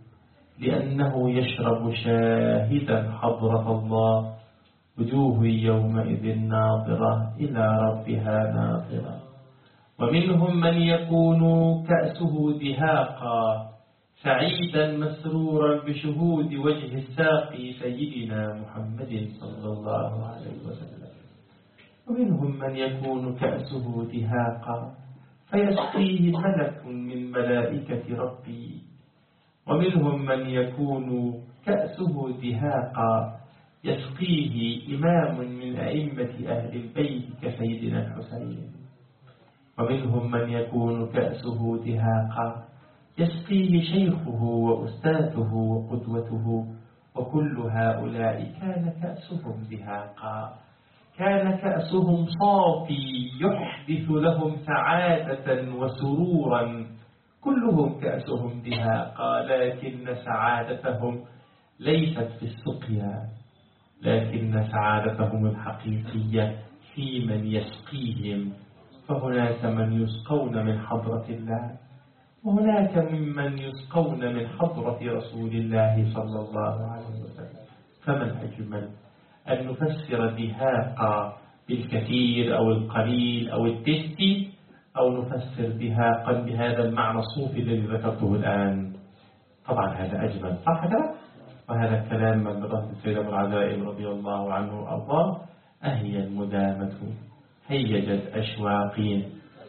لأنه يشرب شاهدا حضرة الله، وجوه يومئذ ناظرة إلى ربها ناظرة. ومنهم من يكون كأسه دهاقا سعيدا مسرورا بشهود وجه الساقي سيدنا محمد صلى الله عليه وسلم. ومنهم من يكون كأسه دهاقا فيسقيه ملك من ملائكة ربي. ومنهم من يكون كأسه دهاقا يسقيه إمام من أئمة أهل البيت كسيدنا الحسين. ومنهم من يكون كأسه دهاقا يسقيه شيخه وأستاذه وقدوته. وكل هؤلاء كان كأسهم دهاقا، كان كأسهم صافي يحدث لهم سعادة وسرورا. كلهم كأسهم دهاقا، لكن سعادتهم ليست في السقيا، لكن سعادتهم الحقيقية في من يسقيهم. فهناك من يسقون من حضرة الله، وهناك ممن يسقون من حضرة رسول الله صلى الله عليه وسلم. فمن أجمل أن نفسر دهاقا بالكثير أو القليل أو التستي، أو نفسر دهاقا بهذا المعنى الصوفي الذي ذكرته الآن؟ طبعا هذا أجمل، صح كده؟ وهذا كلام من رهب السيد أبو العزائم رضي الله عنه وأرضاه. أهي المدامة هيجت أشواقي؟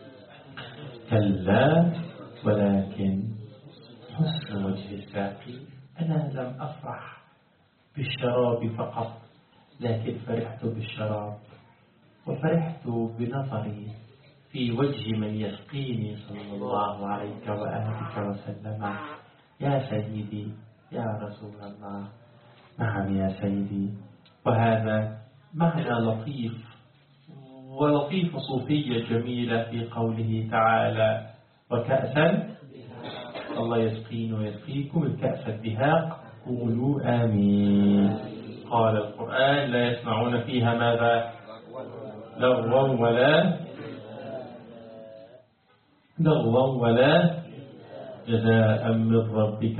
كلا، ولكن حسن وجه الساقي. أنا لم أفرح بالشراب فقط، لكن فرحت بالشراب، وفرحت بنظري في وجه من يسقيني صلى الله عليك وآلك وسلم. يا سيدي يا رسول الله. نعم يا سيدي. وهذا معنى لطيف ولطيفة صوفية جميلة في قوله تعالى: وكأسا، الله يسقين ويسقيكم الكأس الدهاق، قولوا آمين. قال القرآن: لا يسمعون فيها ماذا؟ لغوا ولا جزاء من ربك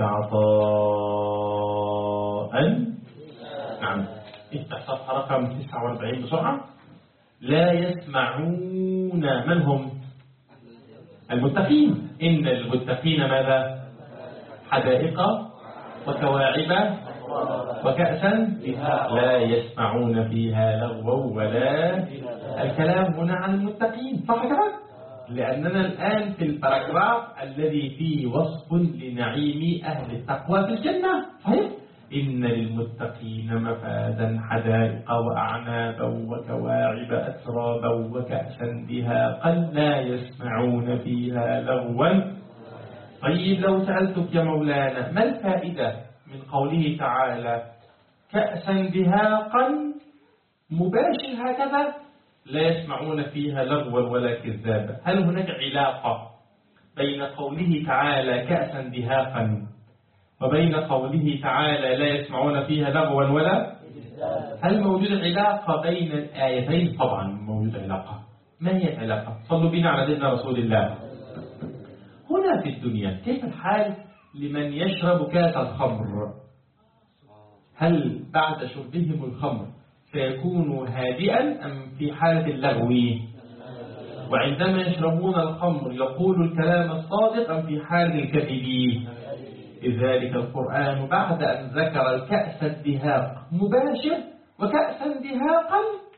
عطاء. نعم، افتح صفحة رقم 49 بسرعة. لا يسمعون، من هم؟ المتقين. إن المتقين ماذا؟ حدائق وكواعب وكأسا لا يسمعون فيها لغوا ولا. الكلام هنا عن المتقين، صح كده؟ لأننا الآن في الباراجراف الذي فيه وصف لنعيم أهل التقوى في الجنة، صحيح؟ إن للمتقين مفازا حدائق وأعنابا وكواعب أترابا وكأسا دهاقا لا يسمعون فيها لغوا. طيب لو سألتك يا مولانا ما الفائدة من قوله تعالى كأسا دهاقا مباشر هكذا لا يسمعون فيها لغوا ولا كذابا؟ هل هناك علاقة بين قوله تعالى كأسا دهاقا وبين قوله تعالى لا يسمعون فيها لغوا ولا؟ هل موجود علاقة بين الآيتين؟ طبعا موجود علاقة. ما هي العلاقة؟ صلوا بنا على سيدنا رسول الله. هنا في الدنيا كيف الحال لمن يشرب كاس الخمر؟ هل بعد شربهم الخمر سيكون هادئا أم في حالة اللغو؟ وعندما يشربون الخمر يقول الكلام الصادق أم في حالة الكذب؟ لذلك القرآن بعد أن ذكر الكأس الدهاق مباشر وكأسا دهاقا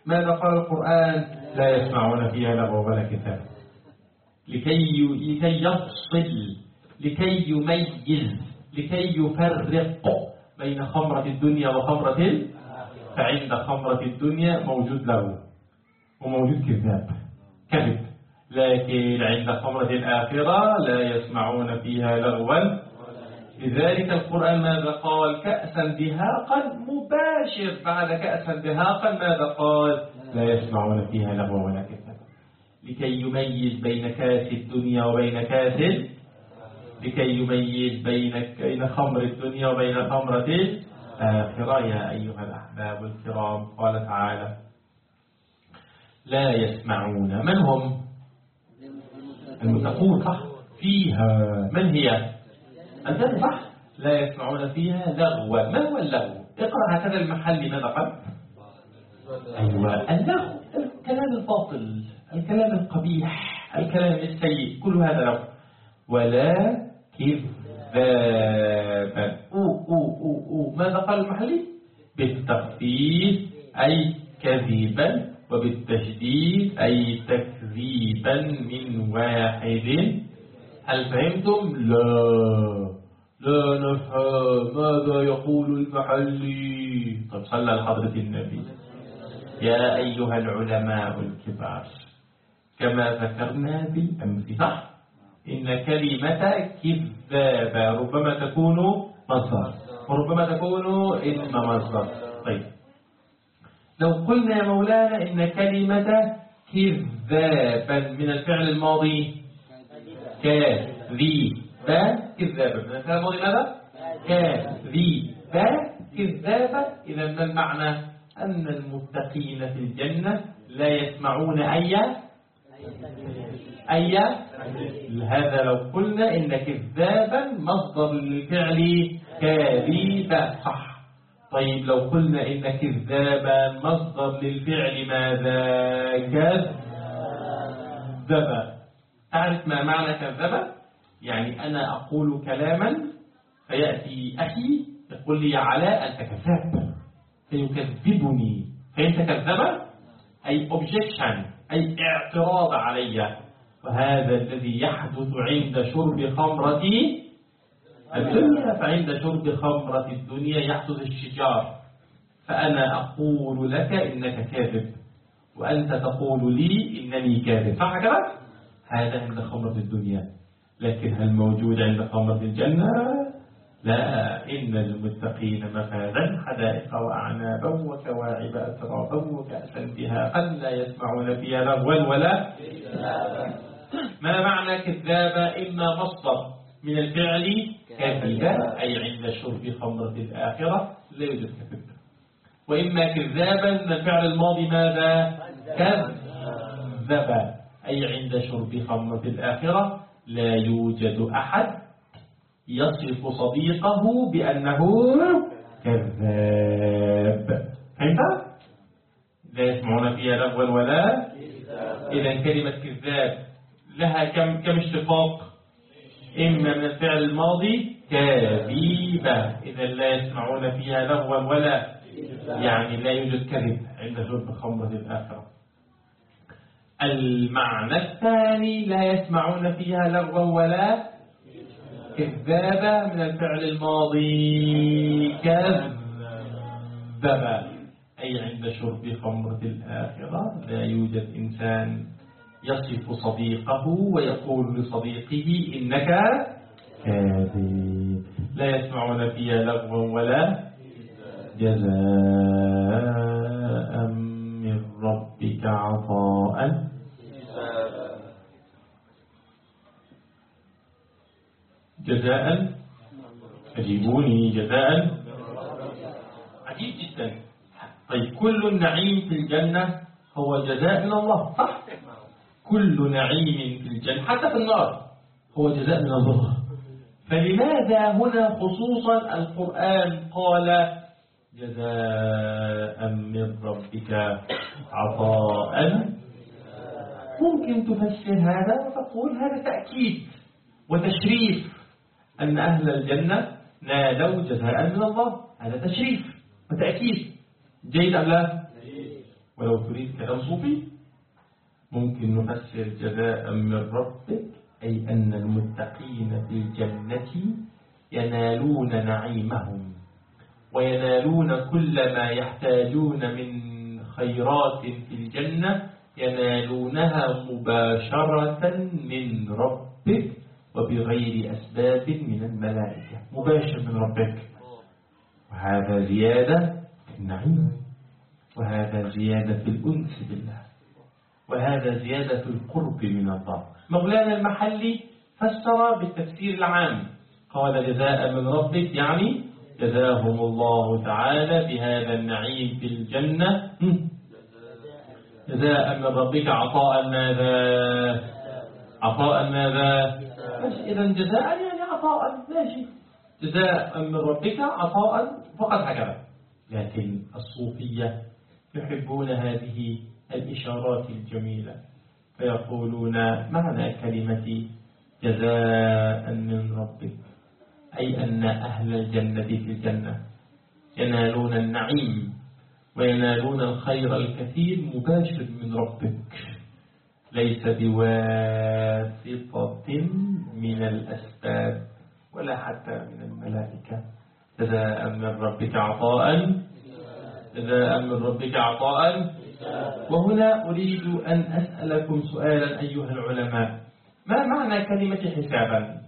ماذا قال القرآن؟ لا يسمعون فيها لغوا ولا كتاب. لكي يفصل، لكي يميز، لكي يفرق بين خمرة الدنيا وخمرة فعند خمرة الدنيا موجود لغو وموجود كذب، لكن عند خمرة الآخرة لا يسمعون فيها لغوا. لذلك القرآن ماذا قال؟ كأسا دهاقا، مباشر بعد كأسا دهاقا ماذا قال؟ لا يسمعون فيها لغوا ولا كذاب. لكي يميز بين كاس الدنيا وبين كاس، لكي يميز بين خمر الدنيا وبين خمرة الآخرة. يا أيها الأحباب الكرام، قال تعالى لا يسمعون. من هم؟ المتقون، صح؟ فيها، من هي؟ الجنة، صح؟ لا يسمعون فيها لغوا. ما هو اللغو؟ اقرأ هكذا المحل ماذا قال؟ أيوة، اللغو الكلام الباطل، الكلام القبيح، الكلام السيء، كل هذا لغو. ولا كذابا. ماذا قال المحلي؟ بالتخفيف أي كذبا، وبالتشديد أي تكذيبا من واحد. هل فهمتم؟ لا نفهم ماذا يقول المحلي. طب صلى لحضرة النبي. يا أيها العلماء الكبار، كما ذكرنا بالأمس، صح؟ إن كلمة كذابة ربما تكون مصدر وربما تكون اسم مصدر. طيب، لو قلنا يا مولانا إن كلمة كذابا من الفعل الماضي كذبا، كذابا من الفعل الماضي ماذا؟ كذبا كذابا. إذا ما المعنى؟ أن المتقين في الجنة لا يسمعون أي. هذا لو قلنا إن كذابا مصدر للفعل كاذبا، صح؟ طيب لو قلنا إن كذابا مصدر للفعل ماذا؟ كذب. تعرف ما معنى كذب؟ يعني أنا أقول كلاما فيأتي أخي يقول لي يا علاء أنت كذاب، فيكذبني. فأنت كذب أي objection، أي اعتراض علي. وهذا الذي يحدث عند شرب خمرة الدنيا. فعند شرب خمرة الدنيا يحدث الشجار، فأنا أقول لك إنك كاذب، وأنت تقول لي إنني كاذب، صح كده؟ هذا عند خمرة الدنيا. لكن هل موجود عند خمرة الجنة؟ لا. إن المتقين مفازا حدائق وأعنابا وكواعب أترابا وكأسا دهاقا لا يسمعون فيها لغوا ولا. ما معنى كذابة؟ إما مصدر من الفعل كذبا أي عند شرب خمرة الآخرة لا يوجد كذب، وإما كذابا من الفعل الماضي ماذا؟ كذب أي عند شرب خمرة الآخرة لا يوجد أحد يصف صديقه بأنه كذاب. فهمت؟ لا يسمعون فيها لغوا ولا. إذا كلمة كذاب لها كم اشتقاق؟ إما من الفعل الماضي كاذبة، إذا لا يسمعون فيها لغوا ولا، يعني لا يوجد كذب عند شرب خمرة الآخرة. المعنى الثاني لا يسمعون فيها لغوا ولا كذابة من الفعل الماضي كذب أي عند شرب خمرة الآخرة لا يوجد إنسان يصف صديقه ويقول لصديقه إنك كاذب. لا يسمعون فيها لغوا ولا جزاء من ربك عطاء جزاء. أجيبوني. جزاء عجيب جدا. طيب كل النعيم في الجنة هو جزاء من الله، صح؟ كل نعيم في الجنة حتى في النار هو جزاء من الله. فلماذا هنا خصوصا القرآن قال جزاء من ربك عطاء؟ ممكن تفسر هذا وتقول هذا تأكيد وتشريف أن أهل الجنة نالوا جزاء من الله. هذا تشريف وتأكيد. جيد أم لا؟ ولو تريد كلام صوفي ممكن نفسر جزاء من ربك أي أن المتقين في الجنة ينالون نعيمهم وينالون كل ما يحتاجون من خيرات في الجنة ينالونها مباشرة من ربك وبغير أسباب من الملائكة، مباشر من ربك. وهذا زيادة في النعيم، وهذا زيادة في الأنس بالله، وهذا زيادة في القرب من الله. مولانا المحلي فسر بالتفسير العام، قال جزاء من ربك يعني جزاهم الله تعالى بهذا النعيم في الجنة جزاء من ربك عطاء ماذا؟ عطاء ماذا؟ إذا جزاء يعني عطاء، ماشي، جزاء من ربك عطاء فقط هكذا. لكن الصوفية يحبون هذه الإشارات الجميلة فيقولون معنى كلمة جزاء من ربك أي أن أهل الجنة في الجنة ينالون النعيم وينالون الخير الكثير مباشر من ربك، ليس بواسطة من الأسباب ولا حتى من الملائكة. جزاء من ربك عطاء، جزاء من ربك عطاء. وهنا أريد أن أسألكم سؤالا أيها العلماء، ما معنى كلمة حسابا؟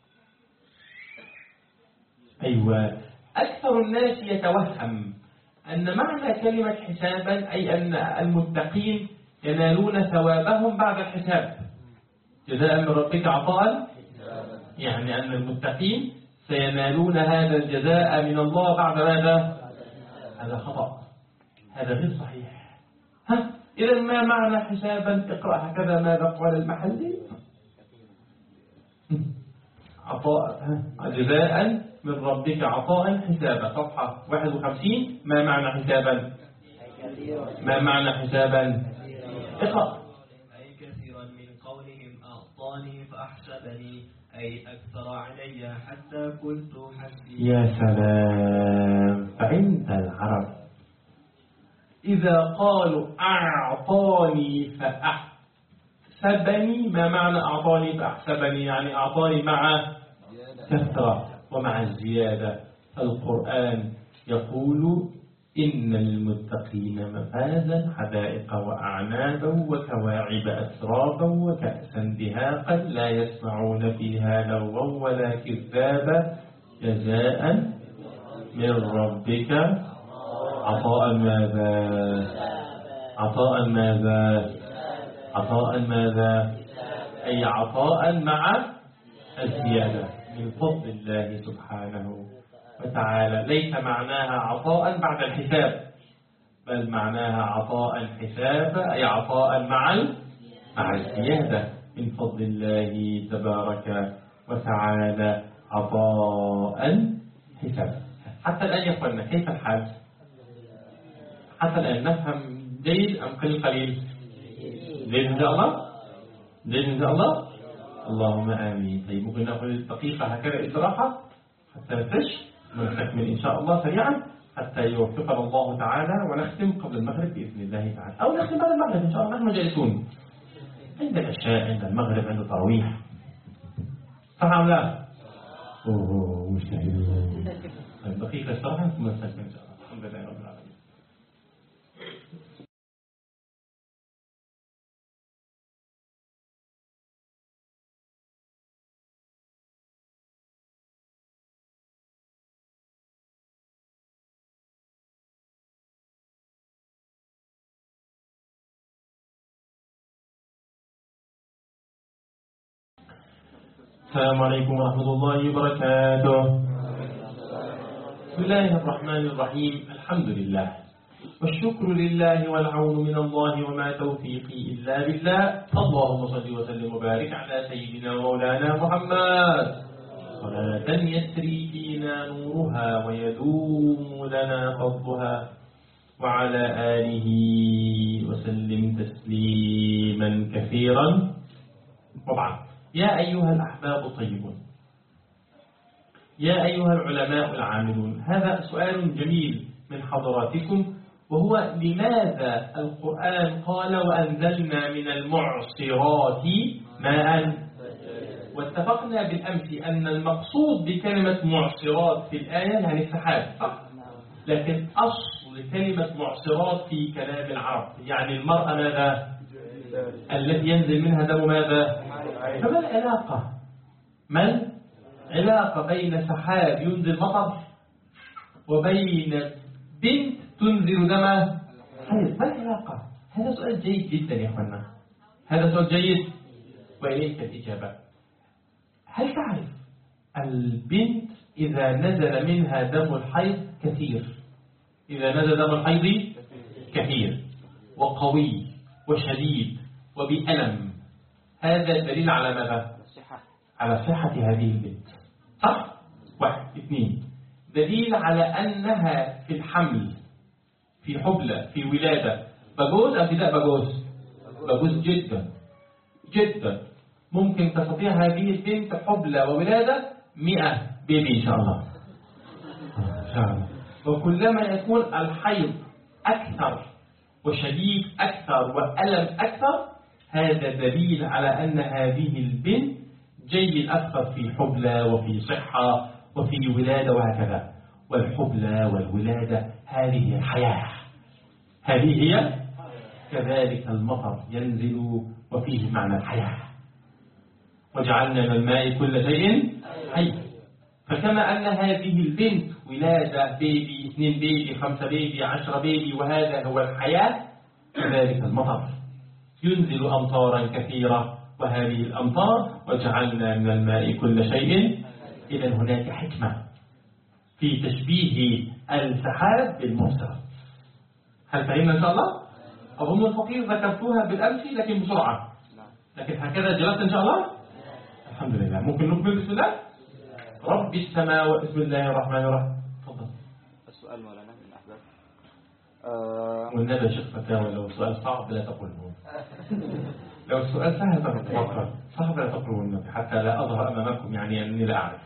أيوة، أكثر الناس يتوهم أن معنى كلمة حسابا أي أن المتقين ينالون ثوابهم بعد الحساب. جزاء من ربك عطاء يعني أن المتقين سينالون هذا الجزاء من الله بعد ماذا؟ هذا خطأ، هذا غير صحيح. إذا ما معنى حسابا؟ اقرأ هكذا ماذا قال المحلي. عطاء جزاء من ربك عطاء حسابا، صفحة 51. ما معنى حسابا؟ ما معنى حسابا؟ اقرأ. أي كثيرا من قولهم أعطاني فأحسبني أي أكثر علي حتى كنت حسبي. يا سلام. فعند العرب إذا قالوا أعطاني فأحسبني، ما معنى أعطاني فأحسبني؟ يعني أعطاني مع كثرة ومع الزيادة. القرآن يقول إن المتقين مفازا حدائق وأعنابا وكواعب أترابا وكأسا دهاقا لا يسمعون فيها لغوا ولا كذابا جزاء من ربك عطاء ماذا؟ عطاء ماذا؟ عطاء ماذا؟ أي عطاء مع الزيادة من فضل الله سبحانه وتعالى. ليس معناها عطاء بعد الحساب، بل معناها عطاء حساب أي عطاء مع الزيادة من فضل الله تبارك وتعالى، عطاء حساب. حتى الآن يا أخوانا كيف الحال؟ حتى الآن نفهم جيد أم قليل؟ جيد إن شاء الله؟ جيد إن شاء الله؟ اللهم آمين. طيب ممكن نأخذ دقيقة هكذا استراحة حتى نفش ونكمل إن شاء الله سريعا حتى يوفقنا الله تعالى ونختم قبل المغرب بإذن الله تعالى، أو نختم بعد المغرب إن شاء الله. نحن جالسون عند العشاء، عند المغرب، عند التراويح، صح أم لا؟ أوه مشتهلون. دقيقة استراحة ثم نستكمل إن شاء الله. الحمد لله رب العالمين. السلام عليكم ورحمة الله وبركاته. بسم الله الرحمن الرحيم. الحمد لله والشكر لله والعون من الله وما توفيقي إلا بالله. اللهم صل وسلم وبارك على سيدنا ومولانا محمد صلاة يسري فينا نورها ويدوم لنا فضلها وعلى آله وسلم تسليما كثيرا. وبعد، يا أيها الأحباب الطيبون، يا أيها العلماء العاملون، هذا سؤال جميل من حضراتكم وهو لماذا القرآن قال وأنزلنا من المعصرات ماء. واتفقنا بالأمس أن المقصود بكلمة معصرات في الآية يعني السحاب، لكن أصل كلمة معصرات في كلام العرب يعني المرأة ماذا؟ التي ينزل منها دم ماذا؟ فما العلاقة؟ ما العلاقة بين سحاب ينزل مطر وبين بنت تنزل دم حيض؟ ما العلاقة؟ هذا سؤال جيد جدا يا أخوانا، هذا سؤال جيد. وإليك الإجابة. هل تعرف البنت إذا نزل منها دم الحيض كثير، إذا نزل دم الحيض كثير وقوي وشديد وبألم، هذا دليل على ماذا؟ على صحة هذه البنت، صح؟ 1 2 دليل على أنها في الحمل، في حبلى، في ولادة بجوز أم ابتداء بجوز؟ بجوز جدا جدا. ممكن تستطيع هذه البنت حبلى وولادة 100 بيبي إن شاء الله. إن شاء الله. وكلما يكون الحيض أكثر وشديد أكثر وألم أكثر، هذا دليل على أن هذه البنت جيد أكثر في حبلى وفي صحة وفي ولادة وهكذا. والحبلى والولادة هذه هي الحياة، هذه هي. كذلك المطر ينزل وفيه معنى الحياة. وجعلنا من الماء كل شيء حي. فكما أن هذه البنت ولادة بيبي 2 بيبي 5 بيبي 10 بيبي وهذا هو الحياة، كذلك المطر ينزل أمطارا كثيرة وهذه الأمطار وجعلنا من الماء كل شيء. إذا هناك حكمة في تشبيه السحاب بالمعصرة. هل فهمنا إن شاء الله؟ أظن الفقير ذكرتوها بالأمس لكن بسرعة، لكن هكذا جلست إن شاء الله. الحمد لله. ممكن نكمل بسم الله. رب السماوات. بسم الله الرحمن الرحيم. تفضل. السؤال مولانا من الأحباب. والنبي شيخ فتاوى، لو سؤال صعب لا تقوله، لو السؤال سهل تفضل، صعب لا تقوله النبي حتى لا أظهر أمامكم يعني أني لا أعرف.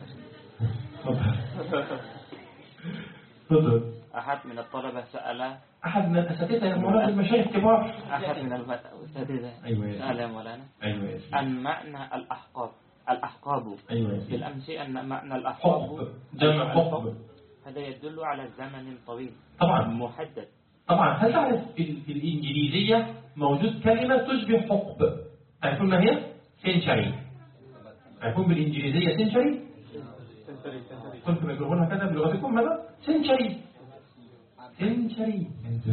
تفضل. أحد من الطلبة سأل، أحد من الأساتذة يا مولانا المشايخ كبار، أحد من الأساتذة سأل يا مولانا عن معنى الأحقاب. بالأمس أن معنى الأحقاب جمع حقب، هذا يدل على زمن طويل طبعا محدد. طبعا. هل تعرف في الإنجليزية موجود كلمة تشبه حقب؟ تعرفون ما هي؟ سنشري. تعرفون بالإنجليزية سنشري؟ كنتم يقولونها كذا بلغتكم ماذا؟ سنشري. سنشري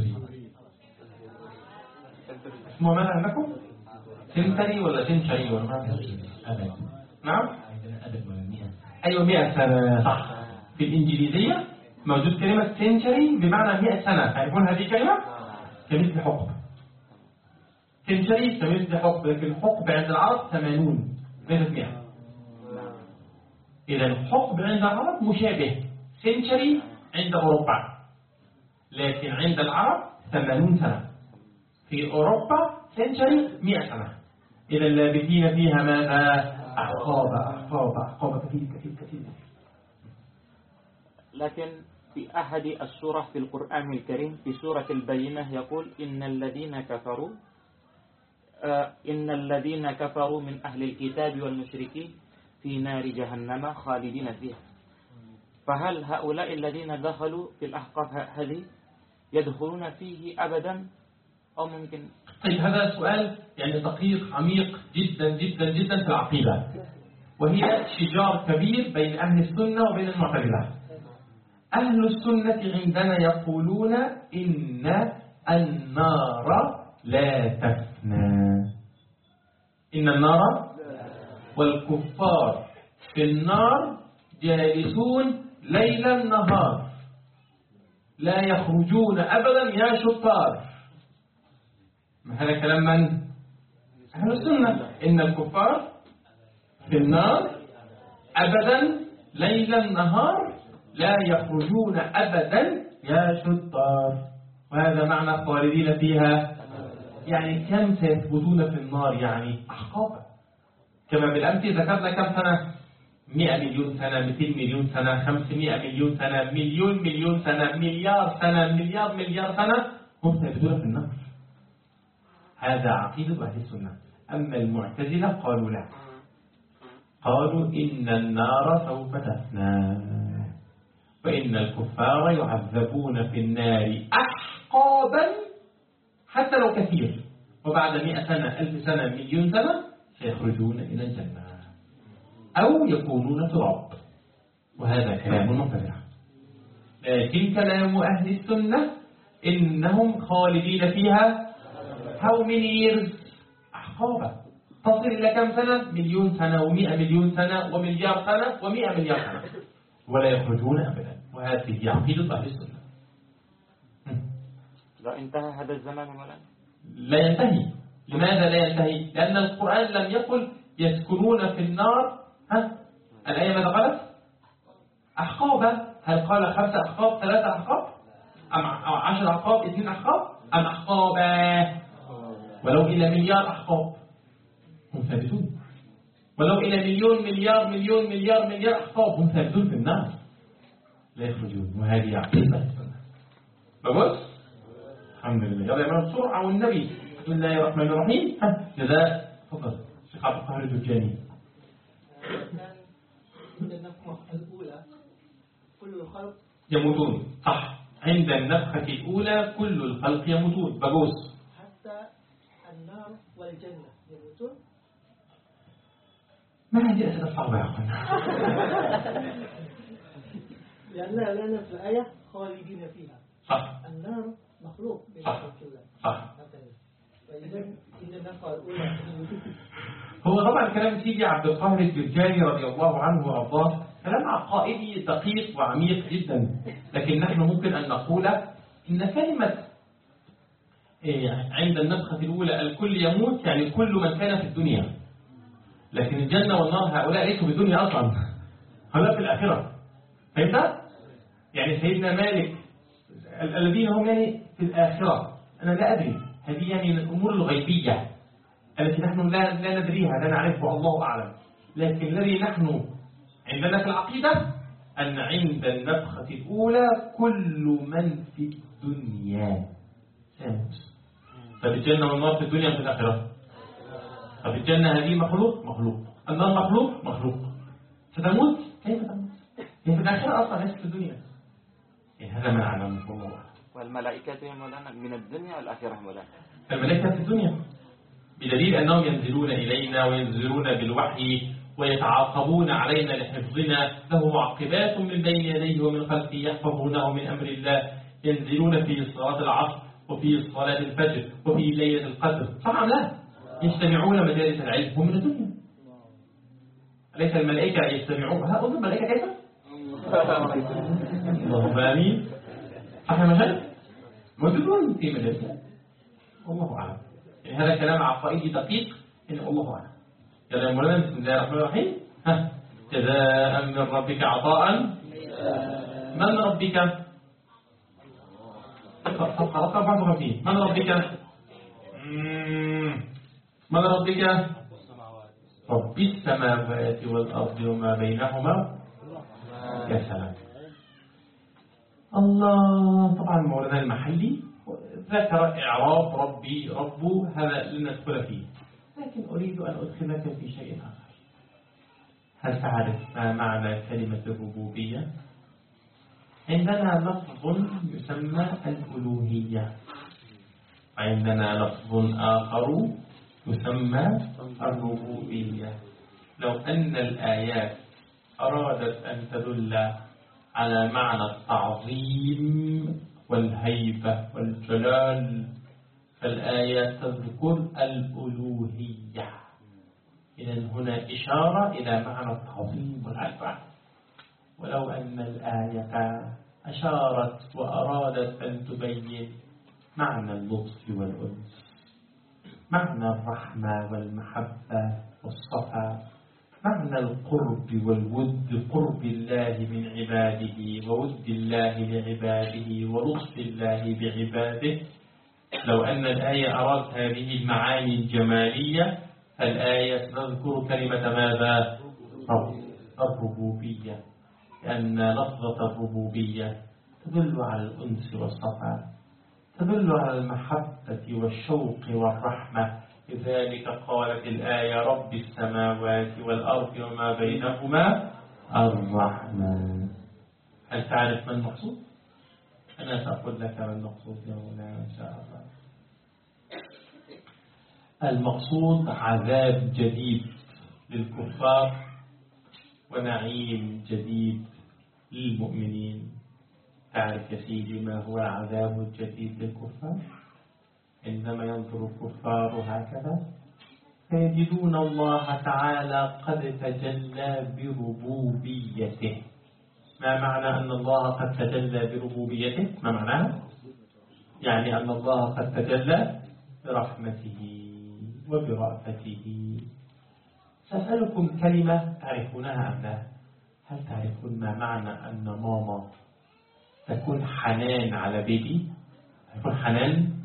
اسمه ماذا عندكم؟ سنتري ولا سنشري ولا ماذا؟ أبد. نعم؟ أيوة 100 سنة صح. في الإنجليزية موجود كلمة سنشري بمعنى 100 سنة. تعرفون هذه الكلمة؟ كمثل حقب. سنشري كمثل حقب، لكن حقب عند العرب 80 ليست 100. إذا حقب عند العرب مشابه سنشري عند أوروبا، لكن عند العرب 80 سنة. في أوروبا سنشري 100 سنة. إذا لابثين فيها ماذا؟ أحقاب كثير. لكن في أحد السورة في القرآن الكريم في سورة البينة يقول إن الذين كفروا من أهل الكتاب والمشركين في نار جهنم خالدين فيها. فهل هؤلاء الذين دخلوا في الأحقاب هذه يدخلون فيه أبدا أو ممكن؟ طيب هذا سؤال يعني دقيق عميق جدا جدا جدا في العقيدة، وهي شجار كبير بين أهل السنة وبين المعتزلة. أهل السنة عندنا يقولون إن النار لا تفنى، إن النار والكفار في النار جالسون ليلا نهار لا يخرجون أبدا يا شطار. هذا كلام من؟ أهل السنة. إن الكفار في النار أبدا ليلا نهار لا يخرجون أبدا يا شطار. وهذا معنى خالدين فيها، يعني كم سيثبتون في النار؟ يعني أحقابا. كما بالأمس ذكرنا كم سنة؟ 100 مليون سنة، 200 مليون سنة، 500 مليون سنة، مليون سنة، مليار سنة، مليار سنة، هم سيبدون في النار. هذا عقيدة أهل السنة. أما المعتزلة قالوا لا، قالوا إن النار سوف تفنى، وإن الكفار يعذبون في النار أحقابا حتى لو كثير، وبعد 100 سنة، 1000 سنة، مليون سنة سيخرجون إلى الجنة أو يكونون تراب. وهذا كلام مبتدع. لكن كلام أهل السنة إنهم خالدين فيها how many years؟ أحقابا تصل إلى كم سنة؟ مليون سنة، و100 مليون سنة، ومليار سنة، و100 مليار سنة، ولا يخرجون أبدا. وهذه عقيدة أهل السنة. لا انتهى هذا الزمان ولا لا ينتهي. لماذا لا ينتهي؟ لأن القرآن لم يقل يسكنون في النار. الآية ماذا قالت؟ أحقابا. هل قال 5 أحقاب، 3 أحقاب، أم 10 أحقاب، 2 أحقاب، أم أحقابا؟ ولو إلى مليار أحقاب هم ثابتون، ولو إلى مليون مليار مليون مليار مليار أحقاب هم ثابتون في النار لا يخرجون. وهذه عقيدة السنة. ببص الحمد لله. يلا يعملوا بسرعة والنبي. بسم الله الرحمن الرحيم. جزاء فضل شيخ عبد القاهر الجرجاني. عند النفخة الأولى كل الخلق يموتون. صح، عند النفخة الأولى كل الخلق يموتون. ببص حتى النار والجنة يموتون. ما هذه أسئلة صعبة يا أخوانا. لأن في الآية خالدين فيها. صح. النار مخلوق. صح. صح. فإذا إن النفخة الأولى هو طبعا كلام سيدي عبد القاهر الجرجاني رضي الله عنه وارضاه كلام عقائدي دقيق وعميق جدا، لكن نحن ممكن أن نقول إن كلمة عند النفخة الأولى الكل يموت يعني كل من كان في الدنيا، لكن الجنة والنار هؤلاء ليسوا في الدنيا أصلا، هؤلاء في الآخرة. فهمت؟ يعني سيدنا مالك الذين هم يعني في الآخرة، أنا لا أدري، هذه يعني من الأمور الغيبية التي نحن لا ندريها، لا نعرفها، الله أعلم. لكن الذي نحن عندنا في العقيدة أن عند النفخة الأولى كل من في الدنيا سيموت. فالجنة والنار في الدنيا في الآخرة. فالجنة هذه مخلوق، مخلوق. النار مخلوق، مخلوق. ستموت؟ كيف تموت؟ هي في الآخرة أصلا ليست في الدنيا. هذا ما نعلمه الله. والملائكة مولانا من الدنيا والآخرة مولانا. الملائكة في الدنيا بدليل أنهم ينزلون إلينا وينزلون بالوحي ويتعاقبون علينا لحفظنا، له معقبات من بين يديه ومن خلفه يحفظونه من أمر الله، ينزلون في صلاة العصر وفي صلاة الفجر وفي ليلة القدر. صح أم لا؟ يجتمعون مجالس العلم هم من الدنيا. أليس الملائكة يجتمعون؟ ها أظن الملائكة كيف؟ اللهم آمين. صح يا مشايخ؟ موجودون في مجالس والله أعلم. يعني هذا كلام عقائدي دقيق إن الله أعلم. يلا يا مولانا بسم الله الرحمن الرحيم. جزاء من ربك عطاء. من ربك؟ صفحة رقم 54. من ربك؟ من ربك؟ رب السماوات والأرض وما بينهما. يا سلام. الله. طبعا مولانا المحلي ذكر إعراب ربي رب، هذا لن ندخل فيه، لكن أريد أن أدخلك في شيء آخر. هل تعرف ما معنى كلمة الربوبية؟ عندنا لفظ يسمى الألوهية، عندنا لفظ آخر يسمى الربوبية. لو أن الآيات أرادت أن تدل على معنى التعظيم والهيبة والجلال فالآية تذكر الألوهية. إذن هنا إشارة إلى معنى التعظيم والهيبة. ولو أن الآية أشارت وأرادت أن تبين معنى اللطف والأنس، معنى الرحمة والمحبة والصفا، معنى القرب والود، قرب الله من عباده وود الله لعباده ولطف الله بعباده، لو أن الآية أرادت هذه المعاني الجمالية فالآية تذكر كلمة ماذا؟ الربوبية، لأن لفظة الربوبية تدل على الأنس والصفاء، تدل على المحبة والشوق والرحمة. لذلك قالت الآية رب السماوات والأرض وما بينهما الرحمن. هل تعرف ما المقصود؟ أنا سأقول لك ما المقصود يا مولانا إن شاء الله. المقصود عذاب جديد للكفار ونعيم جديد للمؤمنين. تعرف يا سيدي ما هو العذاب الجديد للكفار؟ عندما ينظر الكفار هكذا فيجدون الله تعالى قد تجلى بربوبيته. ما معنى أن الله قد تجلى بربوبيته؟ ما معناه؟ يعني أن الله قد تجلى برحمته وبرأفته. سأسألكم كلمة تعرفونها أم لا؟ هل تعرفون ما معنى أن ماما تكون حنان على بيبي؟ تكون حنان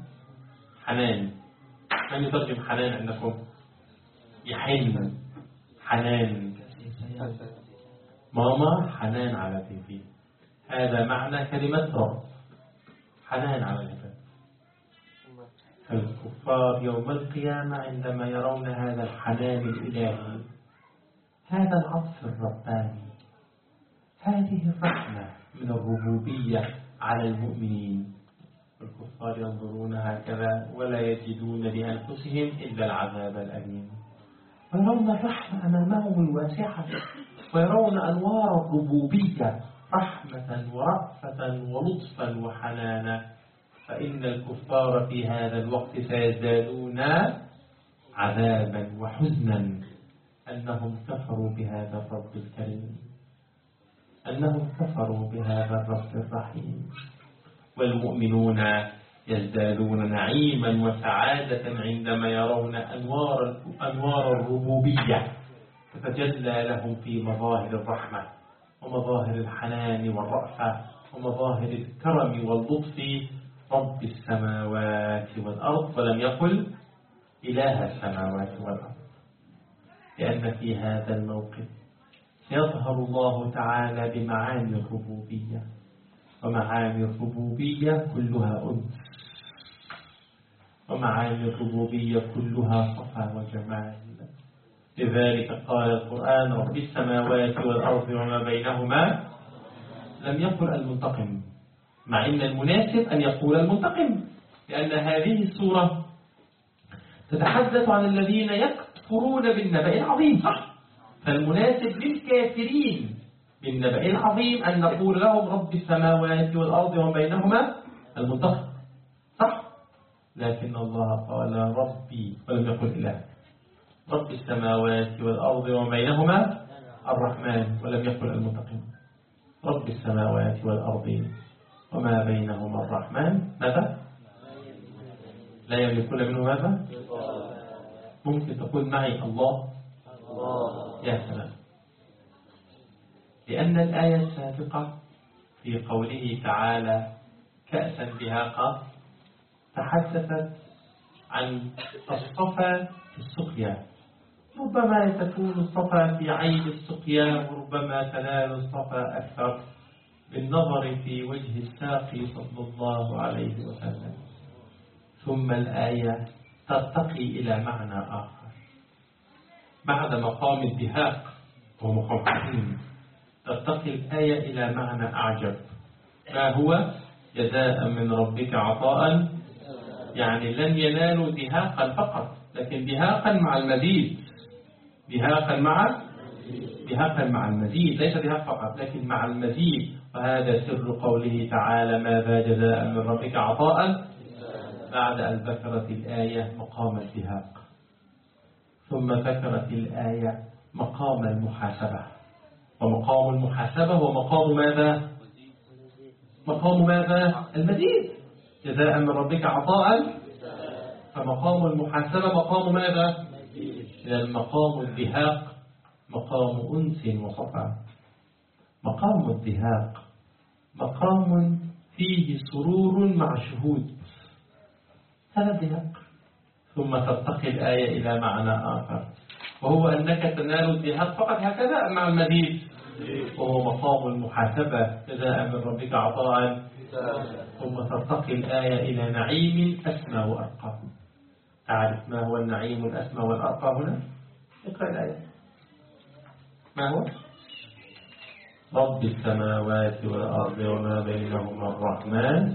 من يترجم حنان عندكم؟ يحن حنان. ماما حنان على بيبي، هذا معنى كلمة رب، حنان على العباد. الكفار يوم القيامة عندما يرون هذا الحنان الإلهي، هذا العطف الرباني، هذه الرحمة من الربوبية على المؤمنين، الكفار ينظرون هكذا ولا يجدون لأنفسهم إلا العذاب الأليم، ويرون الرحمة أمامهم الواسعة، ويرون أنوار الربوبية رحمة ورأفة ولطفا وحنانا. فإن الكفار في هذا الوقت سيزدادون عذابا وحزنا أنهم كفروا بهذا الرب الكريم، أنهم كفروا بهذا الرب الرحيم. والمؤمنون يزدادون نعيما وسعادة عندما يرون أنوار الربوبية تتجلى لهم في مظاهر الرحمة ومظاهر الحنان والرأفة ومظاهر الكرم واللطف رب السماوات والأرض، ولم يقل إله السماوات والأرض، لأن في هذا الموقف سيظهر الله تعالى بمعاني الربوبية، ومعاني الربوبية كلها أنس، ومعاني الربوبية كلها صفا وجمال. لذلك قال القرآن رب السماوات والأرض وما بينهما، لم يقل المنتقم، مع أن المناسب أن يقول المنتقم، لأن هذه السورة تتحدث عن الذين يكفرون بالنبأ العظيم، صح؟ فالمناسب للكافرين بالنبأ العظيم أن نقول لهم رب السماوات والأرض وما بينهما المنتقم، صح؟ لكن الله قال ربي ولم يقل إله، رب السماوات والأرض وما بينهما الرحمن ولم يقل المنتقم، رب السماوات والأرض وما بينهما الرحمن. ماذا؟ لا يملكون منه ماذا؟ ممكن تقول معي الله؟ يا سلام. لأن الآية السابقة في قوله تعالى كأسا دهاقا تحدثت عن الصفا في السقيا، ربما تكون الصفا في عين السقيا وربما تنال الصفا أكثر بالنظر في وجه الساقي صلى الله عليه وسلم. ثم الآية ترتقي إلى معنى آخر بعد مقام الدهاق ومقام حكيم، ترتقي الآية إلى معنى أعجب. ما هو؟ جزاء من ربك عطاء، يعني لن ينالوا دهاقا فقط، لكن دهاقا مع المزيد، دهاقا مع المزيد، ليس دهاق فقط لكن مع المزيد. وهذا سر قوله تعالى ماذا جزاء من ربك عطاء، بعد أن ذكرت الآية مقام الدهاق، ثم ذكرت الآية مقام المحاسبة، ومقام المحاسبة هو مقام ماذا؟ مقام ماذا؟ المزيد. جزاء من ربك عطاء، فمقام المحاسبة مقام ماذا؟ لأن مقام الدهاق مقام أنس وصفا. مقام الدهاق مقام فيه سرور مع شهود، هذا الدهاق. ثم ترتقي الآية إلى معنى آخر، وهو أنك تنال الدهاق فقط هكذا مع المزيد، وهو مقام المحاسبة جزاء من ربك عطاء، ثم ترتقي الآية إلى نعيم أسمى وأرقى. تعرف ما هو النعيم الأسمى والأرقى هنا؟ اقرأ الآية. ما هو؟ رب السماوات والأرض وما بينهما الرحمن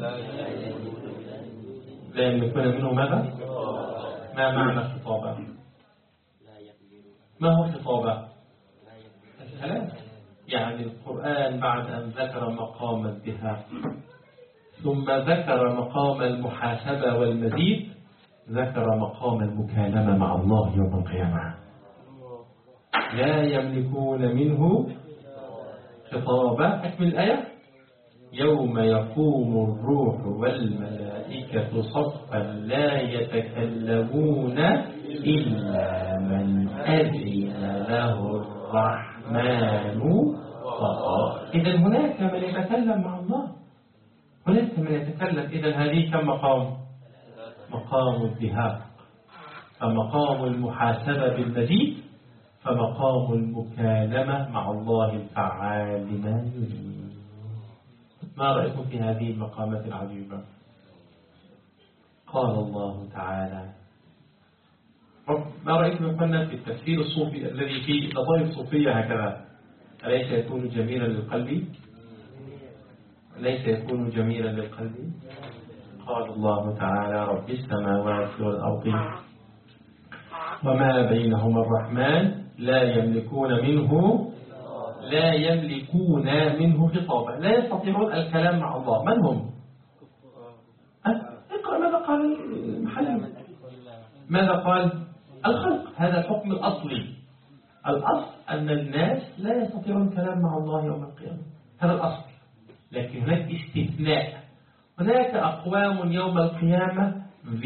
لا يملكون منه ماذا؟ ما معنى خطابة؟ ما هو خطابة؟ الكلام. يعني القرآن بعد أن ذكر مقام الدهاء ثم ذكر مقام المحاسبة والمزيد، ذكر مقام المكالمة مع الله يوم القيامة. لا يملكون منه خطابة. أكمل الآية. يوم يقوم الروح والملائكة صفا لا يتكلمون إلا من أذن له الرحمن وقال. إذن هناك من يتكلم مع الله، هناك من يتكلم. إذن هذه كم مقام؟ مقام الدهاء، فمقام المحاسبة بالمزيد، فمقام المكالمة مع الله الفعال لما يريد. ما رأيكم في هذه المقامات العجيبة؟ قال الله تعالى. ما رأيكم يقولنا في التفسير الصوفي الذي فيه لطائف صوفية هكذا؟ أليس يكون جميلا للقلب؟ أليس يكون جميلا للقلب؟ قال الله تعالى رب السماوات والأرض وما بينهما الرحمن لا يملكون منه خطابا. لا يستطيعون الكلام مع الله. من هم؟ اقرأ ماذا قال المحلي. ماذا قال؟ الخلق. هذا الحكم الأصلي. الأصل أن الناس لا يستطيعون الكلام مع الله يوم القيامة، هذا الأصل. لكن هناك استثناء. هناك أقوام يوم القيامة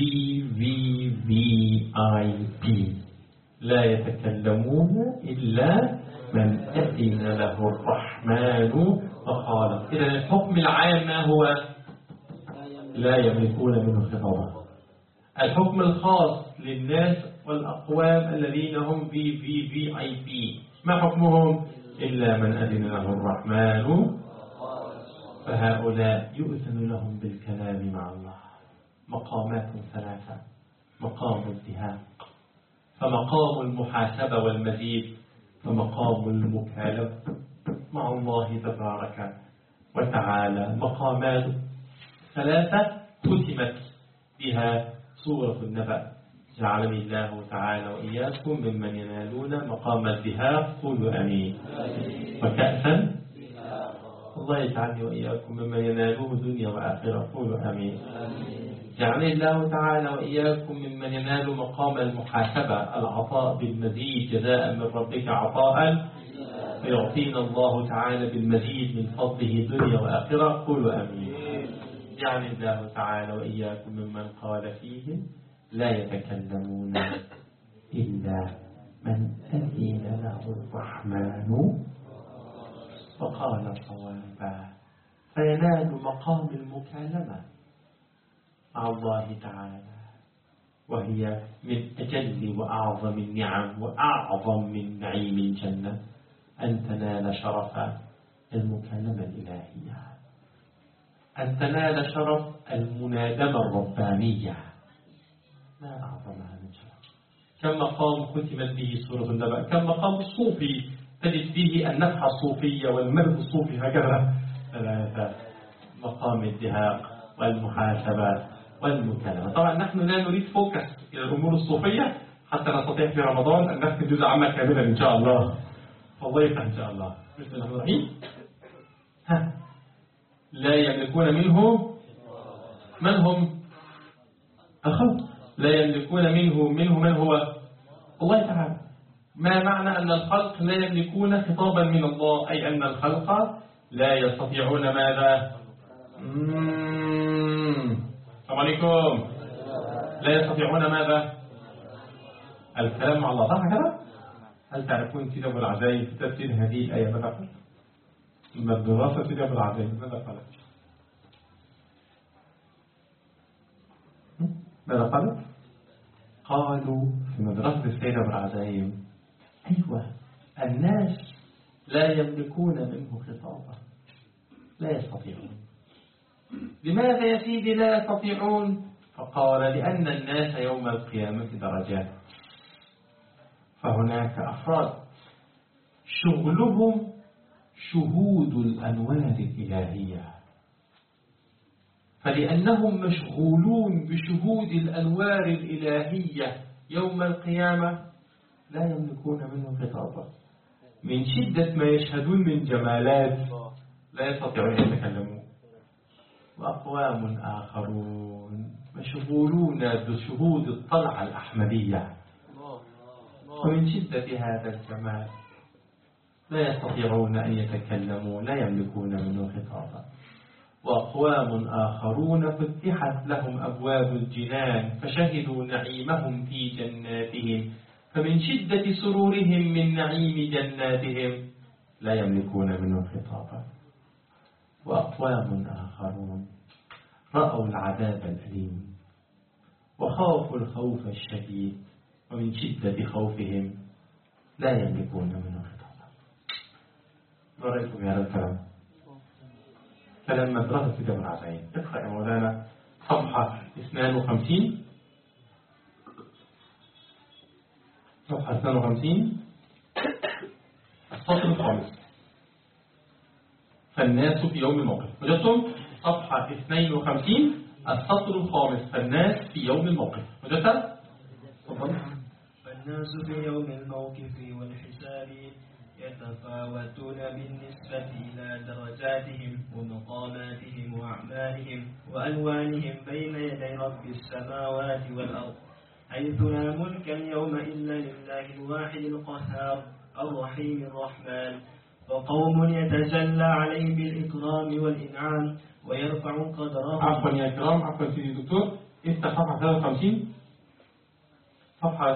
VVVIP لا يتكلمون إلا من أذن له الرحمن وقال. إذا الحكم العام ما هو؟ لا يملكون منه خطابا. الحكم الخاص للناس والأقوام الذين هم VVVIP ما حكمهم؟ إلا من أذن له الرحمن، فهؤلاء يؤذن لهم بالكلام مع الله. مقامات ثلاثة: مقام الدهاء، فمقام المحاسبة والمزيد، فمقام المكالمة مع الله تبارك وتعالى. مقامات ثلاثة ختمت بها سورة النبأ. جعلني الله تعالى وإياكم ممن ينالون مقام الدهاء. قولوا أمين. وكأسا الله يجعلني وإياكم ممن ينالوه دنيا وآخرة. قولوا أمين. جعلني الله تعالى وإياكم ممن ينال مقام المحاسبة، العطاء بالمزيد جزاء من ربك عطاء، فيعطينا الله تعالى بالمزيد من فضله دنيا وآخرة. قولوا أمين. جعلني الله تعالى وإياكم ممن قال فيهم لا يتكلمون إلا من أذن له الرحمن وقال صوابا، فينال مقام المكالمة مع الله تعالى، وهي من أجل وأعظم النعم وأعظم من نعيم الجنة أن تنال شرف المكالمة الإلهية، أن تنال شرف المنادمة الربانية. ما أعظمها من شرف. كم مقام ختمت به سورة النبأ، كم مقام الصوفي تجد فيه النفحة الصوفية والمرض الصوفي هكذا. ثلاثة: مقام الدهاء والمحاسبة والمكالمة. طبعا نحن لا نريد فوكس إلى الأمور الصوفية حتى نستطيع في رمضان أن نختم جزء عمل كاملا إن شاء الله. فالله يفتح إن شاء الله. بسم الله الرحمن الرحيم. لا يملكون منه. من هم؟ الخلق. لا يملكون منه من هو؟ الله تعالى. ما معنى أن الخلق لا يملكون خطابا من الله؟ أي أن الخلق لا يستطيعون ماذا؟ السلام عليكم. لا يستطيعون ماذا؟ الكلام مع الله. صح كده؟ هل تعرفون كتاب العزائم في تفسير هذه الآية ماذا قال؟ الدراسة كتاب العزائم ماذا قالت؟ ماذا قالت؟ قالوا في مدرسة السيدة بالعزائم: أيوة، الناس لا يملكون منه خطابا، لا يستطيعون. لماذا يا سيدي لا يستطيعون؟ فقال لأن الناس يوم القيامة درجات، فهناك أفراد شغلهم شهود الأنوار الإلهية، فلأنهم مشغولون بشهود الأنوار الإلهية يوم القيامة لا يملكون منه خطابا. من شدة ما يشهدون من جمالات لا يستطيعون أن يتكلموا. وأقوام آخرون مشغولون بشهود الطلعة الأحمدية، ومن شدة هذا الجمال لا يستطيعون أن يتكلموا، لا يملكون منه خطابا. وأقوام آخرون فتحت لهم أبواب الجنان فشهدوا نعيمهم في جناتهم، فمن شدة سرورهم من نعيم جناتهم لا يملكون منه خطابا. وأقوام آخرون رأوا العذاب الأليم وخافوا الخوف الشديد، ومن شدة خوفهم لا يملكون منه خطابا. ما رأيكم في هذا الكلام؟ كلام مدرسة في جبل عزين. اقرأ يا مولانا صفحة 52، صفحة 52 السطر الخامس. فالناس في يوم الموقف. وجدتم؟ صفحة 52 السطر الخامس. فالناس في يوم الموقف. وجدت؟ تفضل. فالناس في يوم الموقف والحساب يتفاوتون بالنسبة إلى درجاتهم ومقاماتهم وأعمالهم وألوانهم بين يدي رب السماوات والأرض، حيث لا ملك اليوم إلا لله الواحد القهار الرحيم الرحمن. وقوم يتجلى عليه بالإكرام والإنعام ويرفع قدره. عفوا يا كرام، عفوا سيدي دكتور، افتح صفحة 53. صفحة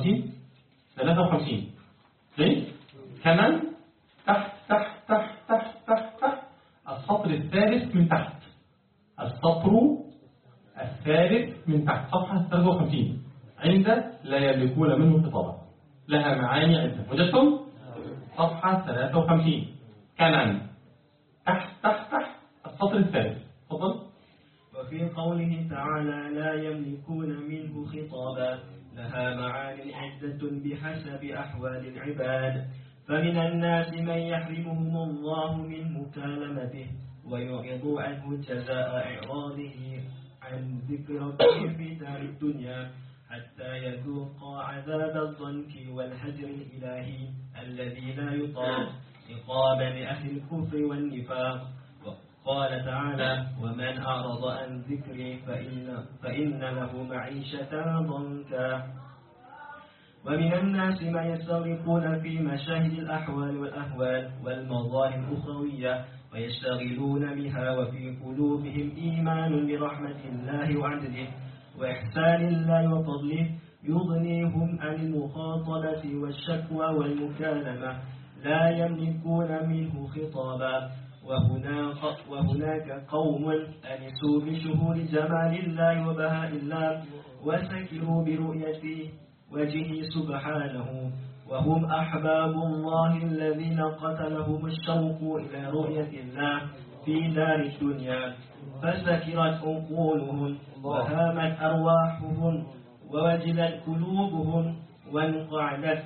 53 ليه؟ كمان تحت تحت تحت تحت تحت تحت السطر الثالث من تحت، السطر الثالث من تحت صفحة 53 عند لا يملكون منه خطابا، لها معاني عدة. وجدتم؟ صفحة 53 كمان تحت تحت تحت السطر الثالث. تفضل. وفي قوله تعالى لا يملكون منه خطابا لها معاني عدة بحسب أحوال العباد، فمن الناس من يحرمهم الله من مكالمته ويعرض عنه جزاء إعراضه عن ذكر ربه في دار الدنيا حتى يذوق عذاب الضنك والهجر الإلهي الذي لا يطاق عقابا لأهل الكفر والنفاق. قال تعالى ومن أعرض عن ذكري فإن له معيشة ضنكا. ومن الناس من يستغرقون في مشاهد الأحوال والأهوال والمظاهر الأخروية ويشتغلون بها، وفي قلوبهم إيمان برحمة الله وعدله وإحسان الله وفضله يغنيهم عن المخاطبة والشكوى والمكالمة، لا يملكون منه خطابا. وهناك قوم أنسوا بشهور جمال الله وبهاء الله وسكروا برؤية وجهه سبحانه، وهم أحباب الله الذين قتلهم الشوق إلى رؤية الله في دار الدنيا، فسكرت عقولهم وهامت أرواحهم ووجلت قلوبهم وانقعدت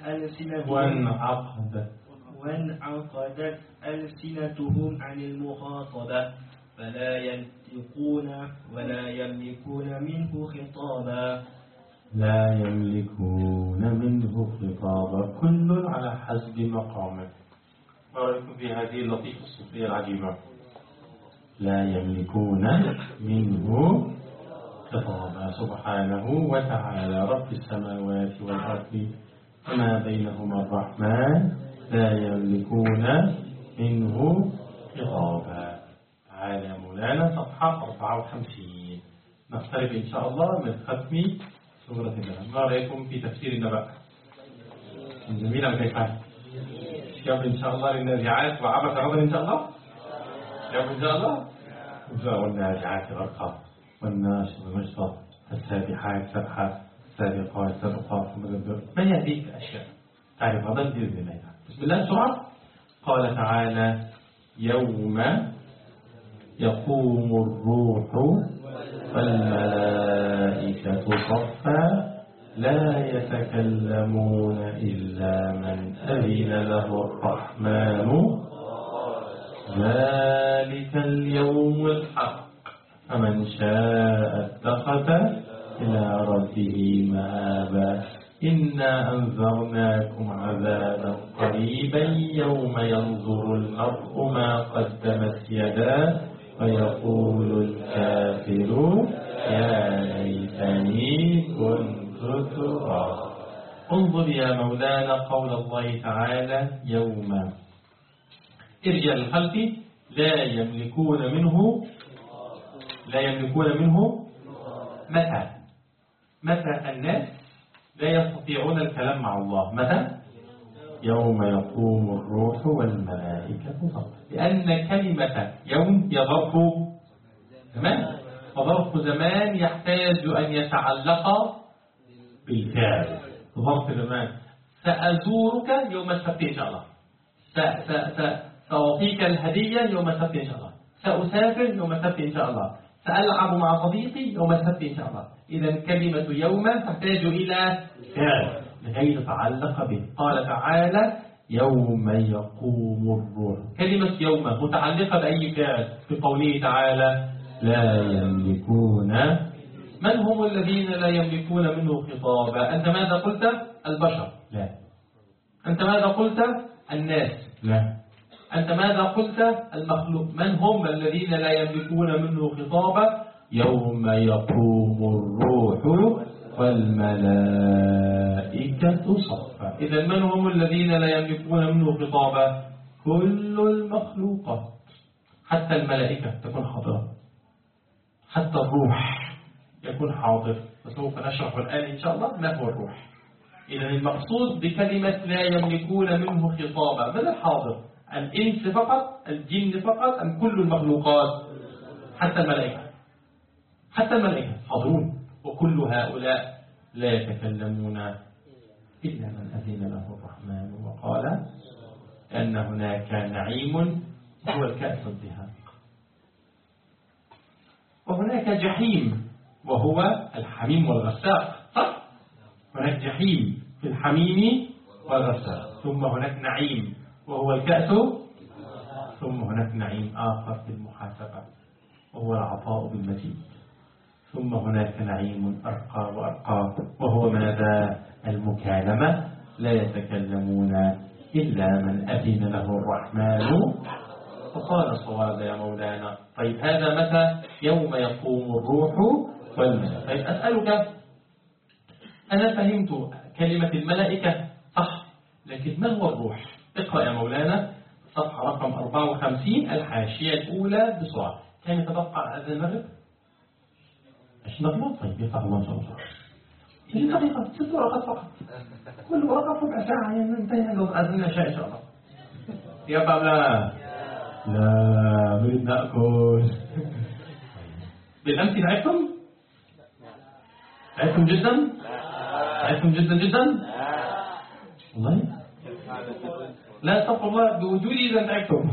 ألسنتهم عن المخاطبة، فلا ينطقون ولا يملكون منه خطابا. لا يملكون منه خطابا، كل على حسب مقامه. ما رأيكم في هذه اللطيفة الصوفية العجيبة؟ لا يملكون منه خطابا سبحانه وتعالى رب السماوات والأرض وما بينهما الرحمن لا يملكون منه خطابا. تعالى مولانا صفحة 54 نقترب إن شاء الله من ختم سورة النبأ. ما رأيكم في تفسير النبأ؟ جميل أم كيف؟ يوم إن شاء الله للنازعات وعبث عبث إن شاء الله. يوم إن شاء الله والنازعات غرقا والناشط نشطا السابحات سبحا السابقات سبقا. ما هي هذه الأشياء؟ تعرف هذا بإذن الله. بسم الله بسرعة. قال تعالى يوم يقوم الروح والملائكة صفا لا يتكلمون إلا من أذن له الرحمن ذلك اليوم الحق فمن شاء اتخذ إلى ربه مآبا إنا أنذرناكم عذابا قريبا يوم ينظر المرء ما قدمت يداه ويقول الكافر يا ليتني كنت ترابا. انظر يا مولانا قول الله تعالى يوم رجال الخلق لا يملكون منه متى الناس لا يستطيعون الكلام مع الله. متى؟ يوم يقوم الروح والملائكة صفا، لأن كلمة يوم هي ظرف زمان، وظرف زمان يحتاج أن يتعلق بالفعل. ظرف زمان سأزورك يوم السبت إن شاء الله، سأعطيك الهدية يوم السبت إن شاء الله، سأسافر يوم السبت إن شاء الله، سألعب مع صديقي يوم السبت إن شاء الله. إذا كلمة يوم تحتاج إلى فعل لكي تتعلق به. قال تعالى يوم يقوم الروح، كلمة يوم متعلقة بأي فعل؟ في قوله تعالى لا يملكون. من هم الذين لا يملكون منه خطابا؟ أنت ماذا قلت؟ البشر؟ لا. أنت ماذا قلت؟ الناس؟ لا. أنت ماذا قلت؟ المخلوق. من هم الذين لا يملكون منه خطابا؟ يوم يقوم الروح والملائكة صفا. إذا من هم الذين لا يملكون منه خطابا؟ كل المخلوقات، حتى الملائكة تكون حاضرة، حتى الروح يكون حاضر، وسوف نشرح الآن إن شاء الله ما هو الروح. إذا المقصود بكلمة لا يملكون منه خطابا من الحاضر؟ الإنس فقط؟ الجن فقط؟ أم كل المخلوقات؟ حتى الملائكة، حتى الملائكة حاضرون، وكل هؤلاء لا يتكلمون إلا من أذن له الرحمن وقال أن هناك نعيم هو الكأس الدهاق، وهناك جحيم وهو الحميم والغساق، صح؟ هناك جحيم في الحميم والغساق، ثم هناك نعيم وهو الكأس، ثم هناك نعيم آخر في المحاسبة وهو العطاء بالمزيد، ثم هناك نعيم أرقى وأرقى وهو ماذا؟ المكالمة. لا يتكلمون إلا من أذن له الرحمن فقال صواب يا مولانا. طيب هذا متى؟ يوم يقوم الروح والملائكة. طيب أسألك، أنا فهمت كلمة الملائكة صح، لكن ما هو الروح؟ اقرأ يا مولانا صفحة رقم 54 الحاشية الأولى بسرعة. كم يتبقى على أذان المغرب؟ 20 دقيقة. طيب يفتح الله إن شاء الله. 20 دقيقة، 6 ورقات فقط، كل ورقة ربع ساعة ينتهي لو أذن العشاء إن شاء الله. يا بابا لا نريد نأكل. بالأمس تعبتم؟ تعبتم جدا؟ تعبتم جدا جدا؟ والله؟ لا استغفر الله بوجودي إذا تعبتم.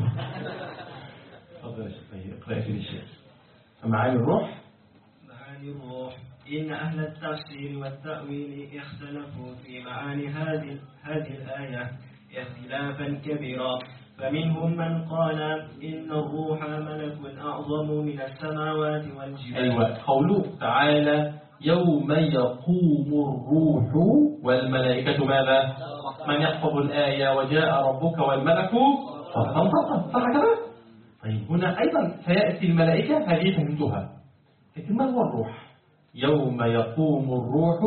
تفضل يا شيخ. اقرأ في الشيخ. معاني الروح. معاني الروح. إن أهل التفسير والتأويل اختلفوا في معاني هذه الآية اختلافا كبيرا، فمنهم من قال إن الروح ملك أعظم من السماوات والجبال. أيوة، قوله تعالى يوم يقوم الروح والملائكة ماذا؟ من يحفظ الآية وجاء ربك والملك صفا صح كده؟ طيب هنا أيضا سيأتي الملائكة، هذه فهمتها، لكن ما هو الروح؟ يوم يقوم الروح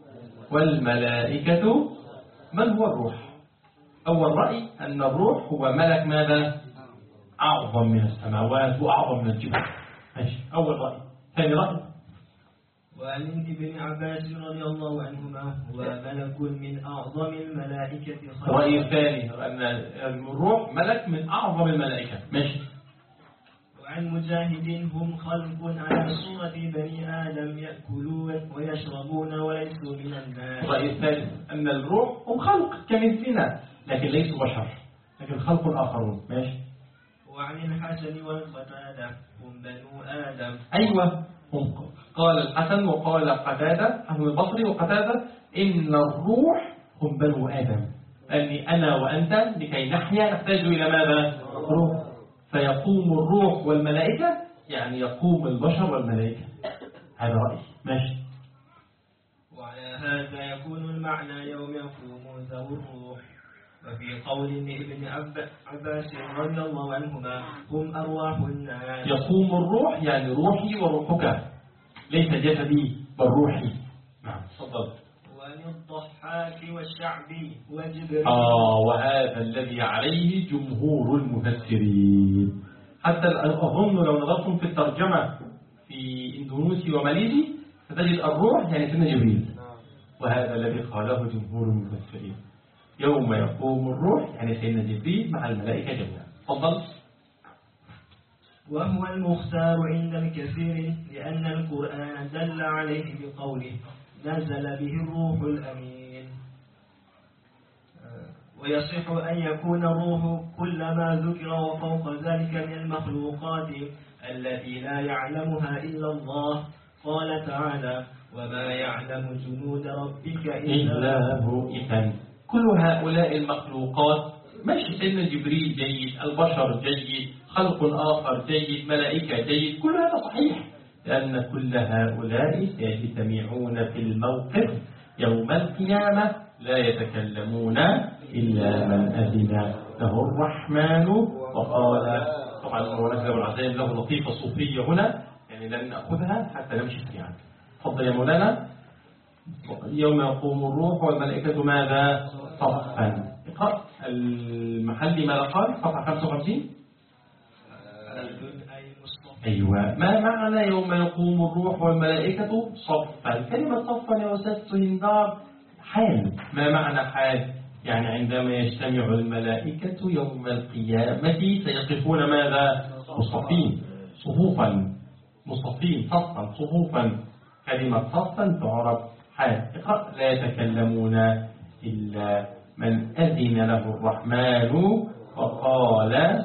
والملائكة. من هو الروح؟ أول رأي أن الروح هو ملك ماذا؟ أعظم من السماوات وأعظم من الجبال. ماشي، أول رأي. ثاني رأي وعن ابن عباس رضي الله عنهما هو ملك من أعظم الملائكة خلقا. الرأي الثاني أن الروح ملك من أعظم الملائكة. ماشي. وعن مجاهد هم خلق على صورة بني آدم يأكلون ويشربون وليسوا من الناس. الرأي الثالث أن الروح هم خلق كمثلنا لكن ليسوا بشر، لكن خلق آخرون. ماشي. وعن الحسن والقتادة هم بنو آدم. أيوة، هم قال الحسن وقال قتادة، حسن البصري وقتادة، إن الروح هم بنو آدم، أني أنا وأنت لكي نحيا نحتاج إلى ماذا؟ روح. فيقوم الروح والملائكة، يعني يقوم البشر والملائكة. هذا رأيي. ماشي. وعلى هذا يكون المعنى يوم يقوم ذو الروح. وفي قول ابن عباس رضي الله عنهما هم أرواح الناس. يقوم الروح يعني روحي وروحك، ليس جسدي بل روحي. نعم تفضل. وعن الضحاك والشعبي وجبريل. وهذا الذي عليه جمهور المفسرين. حتى أظن لو نظرتم في الترجمة في إندونيسي وماليزي ستجد الروح يعني سيدنا جبريل، وهذا الذي قاله جمهور المفسرين. يوم يقوم الروح يعني سيدنا جبريل مع الملائكة جميعا. تفضل. وهو المختار عند الكثير لأن القرآن دل عليه بقوله نزل به الروح الأمين. ويصح أن يكون الروح كل ما ذكر وفوق ذلك من المخلوقات التي لا يعلمها إلا الله. قال تعالى وما يعلم جنود ربك إلا هو. إذن كل هؤلاء المخلوقات، ماشي، سيدنا جبريل جيد، البشر جيد، خلق آخر جيد، ملائكة جيد، كل هذا صحيح، لأن كل هؤلاء سيجتمعون في الموقف يوم القيامة لا يتكلمون إلا من أذن له الرحمن وقال. طبعا المناسبة والعزائم له لطيفة صوفية هنا، يعني لن نأخذها حتى نمشي سريعا. تفضل يا مولانا. يوم يقوم الروح والملائكة ماذا؟ صفا. اقرأ المحلي ماذا قال؟ صفحة 55. أيوة. ما معنى يوم يقوم الروح والملائكة صفا؟ كلمة صفا يا أستاذ هندار حال. ما معنى حال؟ يعني عندما يجتمع الملائكة يوم القيامة سيقفون ماذا؟ مصطفين، صفوفا، مصطفين، صفا، صفوفا. كلمة صفا تعرف حال. اقرأ لا يتكلمون إلا من أذن له الرحمن وقال.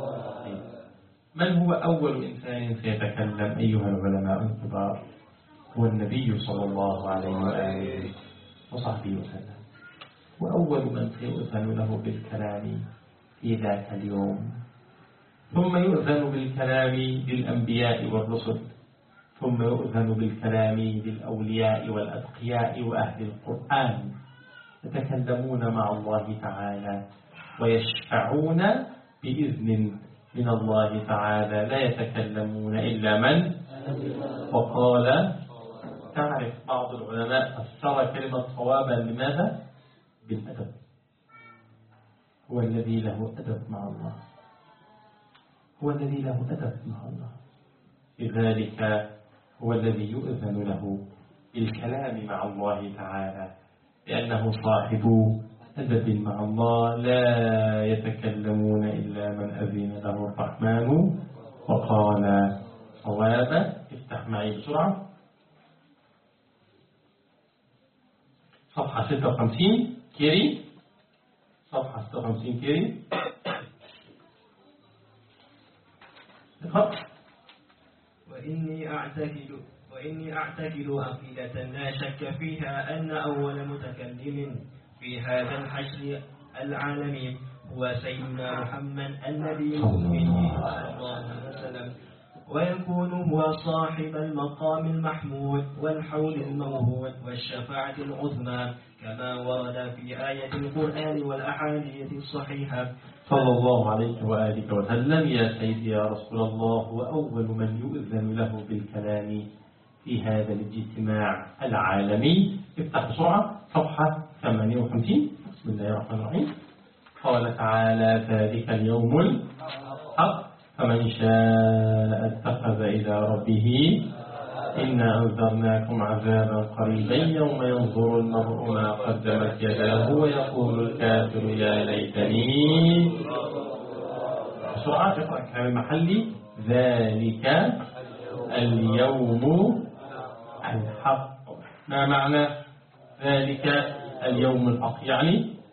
من هو أول إنسان سيتكلم أيها العلماء الكبار؟ هو النبي صلى الله عليه وآله وصحبه وسلم، وأول من سيؤذن له بالكلام في ذاك اليوم. ثم يؤذن بالكلام للأنبياء والرسل، ثم يؤذن بالكلام للأولياء والأتقياء وأهل القرآن، يتكلمون مع الله تعالى ويشفعون بإذن من الله تعالى، لا يتكلمون إلا من وقال. تعرف بعض العلماء فسر كلمة صوابا لماذا؟ بالأدب. هو الذي له أدب مع الله، هو الذي له أدب مع الله، لذلك هو الذي يؤذن له بالكلام مع الله تعالى، لأنه صاحب أدب مع الله. لا يتكلمون إلا من أذن له الرحمن وقال صوابا. افتح معي بسرعة صفحة 56 كيري، صفحة 56 كيري. وإني أعتقد عقيدة لا شك فيها أن أول متكلم في هذا الحشر العالمي هو سيدنا محمد النبي الأمي صلى الله عليه وسلم، ويكون هو صاحب المقام المحمود والحوض الموعود والشفاعة العظمى كما ورد في آية القرآن والأحاديث الصحيحة. صلى الله عليه وآله وسلم. يا سيدي يا رسول الله، هو أول من يؤذن له بالكلام في هذا الاجتماع العالمي. افتح بسرعة صفحة 58. بسم الله الرحمن الرحيم. قال تعالى ذلك اليوم الحق فمن شاء اتخذ إلى ربه إنا أنذرناكم عذابا قريبا يوم ينظر المرء ما قدمت يداه ويقول الكافر يا ليتني. بسرعة تقرأ الكلام المحلي. ذلك اليوم الحق. ما معنى ذلك اليوم الحق؟ يعني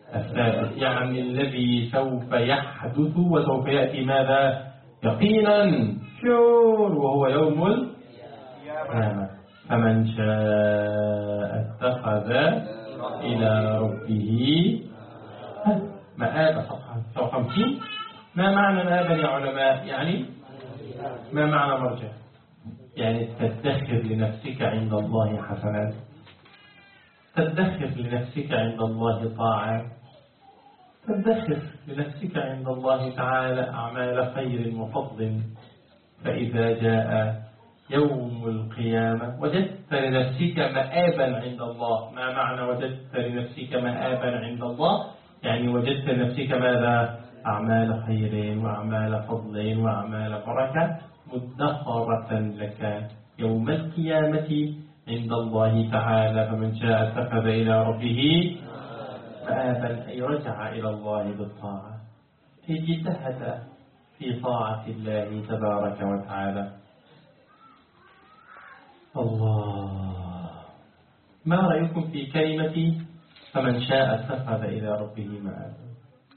الثابت، يعني الذي سوف يحدث وسوف يأتي ماذا؟ يقينا شور، وهو يوم القيامة. فمن شاء اتخذ إلى ربه مآب. صفحة 59. ما معنى مآبا يا علماء؟ يعني ما معنى مرجع؟ يعني تدخر لنفسك عند الله حسنات، تدخر لنفسك عند الله طاعات، تدخر لنفسك عند الله تعالى أعمال خير وفضل. فإذا جاء يوم القيامة وجدت لنفسك مآبا عند الله. ما معنى وجدت لنفسك مآبا عند الله؟ يعني وجدت لنفسك ماذا؟ أعمال خير وأعمال فضل وأعمال بركة مدخرة لك يوم القيامة عند الله تعالى. فمن شاء اتخذ إلى ربه مآبا، أي رجع إلى الله بالطاعة، اجتهد في طاعة الله تبارك وتعالى. الله، ما رأيكم في كلمة فمن شاء اتخذ إلى ربه مآبا؟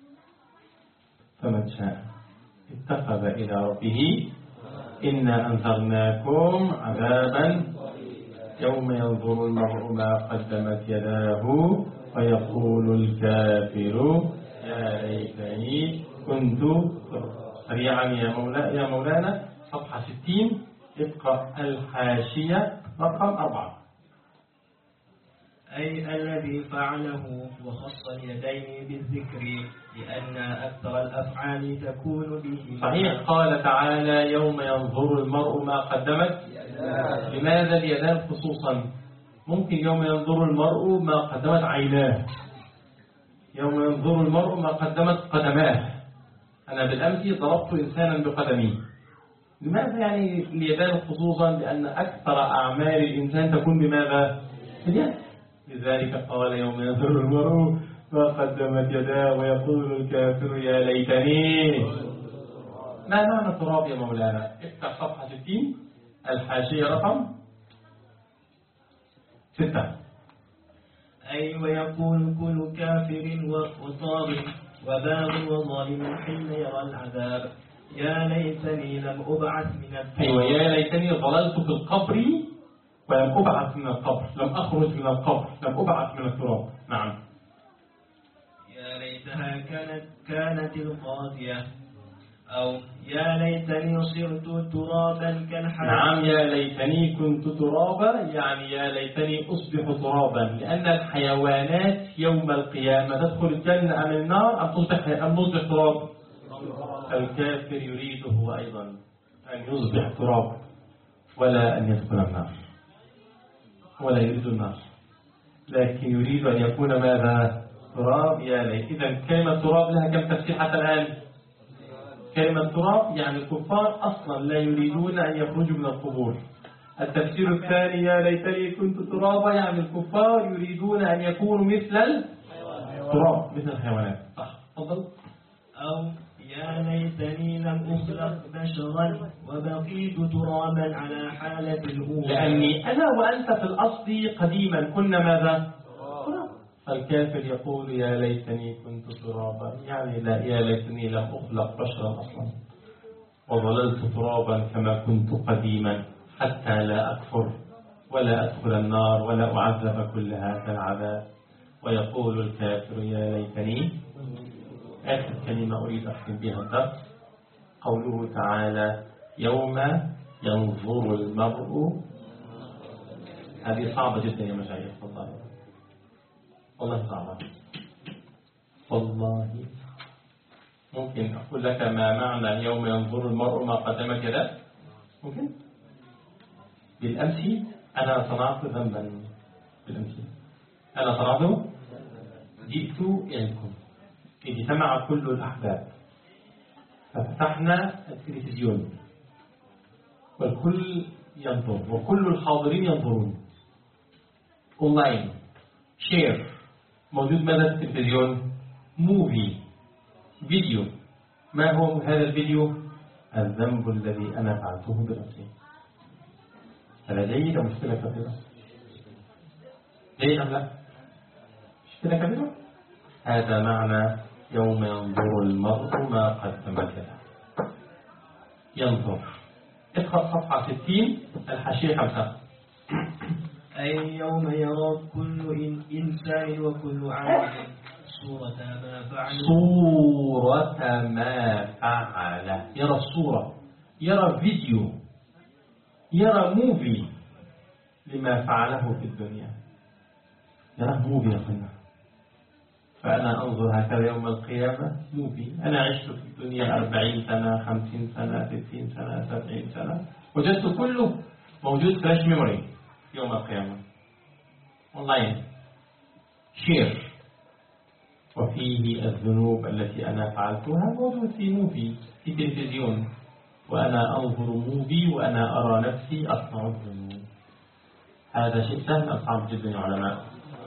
فمن شاء اتخذ إلى ربه إنا أنذرناكم عذابا يوم ينظر المرء ما قدمت يداه ويقول الكافر يا ليتني كنت. سريعا يا مولانا، صفحة 60، اقرأ الحاشية رقم 4. أي الذي فعله وخص اليدين بالذكر لأن أكثر الأفعال تكون به. صحيح، قال تعالى يوم ينظر المرء ما قدمت. لماذا اليدان خصوصا؟ ممكن يوم ينظر المرء ما قدمت عيناه، يوم ينظر المرء ما قدمت قدماه. أنا بالأمس ضربت إنسانا بقدمي. لماذا يعني اليدان خصوصا؟ لأن أكثر أعمال الإنسان تكون بماذا؟ باليد. لذلك قال يوم ينظر المرء ما قدمت يداه ويقول الكافر يا ليتني. ما معنى تراب يا مولانا؟ افتح صفحة 60 الحاشية رقم 6. أي ويقول كل كافر وطاغ وباغ وظالم حين يرى العذاب يا ليتني لم أبعث من التراب. أيوة، يا ليتني ظللت في القبر ولم أبعث من القبر، لم أخرج من القبر، لم أبعث من التراب. نعم. يا ليتها كانت القاضية، أو يا ليتني صرت ترابا كالحيوان. نعم، يا ليتني كنت ترابا، يعني يا ليتني أصبح ترابا، لأن الحيوانات يوم القيامة تدخل الجنة أم النار أم تصبح تراب. الكافر يريد هو أيضا أن يصبح تراب ولا أن يدخل النار، ولا يريد النار، لكن يريد أن يكون ماذا؟ تراب. يا ليت. إذا كلمة تراب لها كم تفسير حتى الآن؟ كلمة تراب يعني الكفار أصلا لا يريدون أن يخرجوا من القبور. التفسير الثاني يا ليتني كنت ترابا، يعني الكفار يريدون أن يكونوا مثل التراب، مثل الحيوانات. صح، تفضل. أو يا ليتني لم أخلق بشرا وبقيت ترابا على حالة الأولى. لأني أنا وأنت في الأصل قديما كنا ماذا؟ الكافر يقول يا ليتني كنت ترابا، يعني لا، يا ليتني لم أخلق بشرا أصلا وظللت ترابا كما كنت قديما حتى لا أكفر ولا أدخل النار ولا أعذب كل هذا العذاب. ويقول الكافر يا ليتني. آخر كلمة أريد أختم بها الدرس، قوله تعالى يوم ينظر المرء. هذه صعبة جدا يا مشايخ، والله صعبة، والله. ممكن أقول لك ما معنى يوم ينظر المرء ما قدمت يداه؟ ممكن. بالأمس أنا صنعت ذنبا، بالأمس أنا صنعته، جئت إليكم، اجتمع كل الأحباب، ففتحنا التلفزيون والكل ينظر وكل الحاضرين ينظرون أونلاين، شير، موجود ماذا في التلفزيون؟ موفي، فيديو. ما هو هذا الفيديو؟ الذنب الذي أنا فعلته بنفسي. هذا جيد أم مشكلة كبيرة؟ جيد أم لا؟ مشكلة كبيرة؟ هذا معنى يوم ينظر المرء ما قدمت يده. ينظر. اقرأ صفحة 60 الحاشية 5. أي يوم يرى كل إنسان وكل عالم صورة ما فعل. صورة ما فعل. يرى الصورة، يرى فيديو، يرى موفي لما فعله في الدنيا. يرى موفي يا قلنا. فأنا أنظر هكذا يوم القيامة موفي. أنا عشت في الدنيا 40 سنة 50 سنة 60 سنة 70 سنة، وجدت كله موجود فلاش ميموري يوم القيامة أونلاين شير، وفيه الذنوب التي أنا فعلتها موجود في موفي في تلفزيون، وأنا أنظر موفي وأنا أرى نفسي أصنع الذنوب. هذا شيء سهل أم صعب جدا يا علماء؟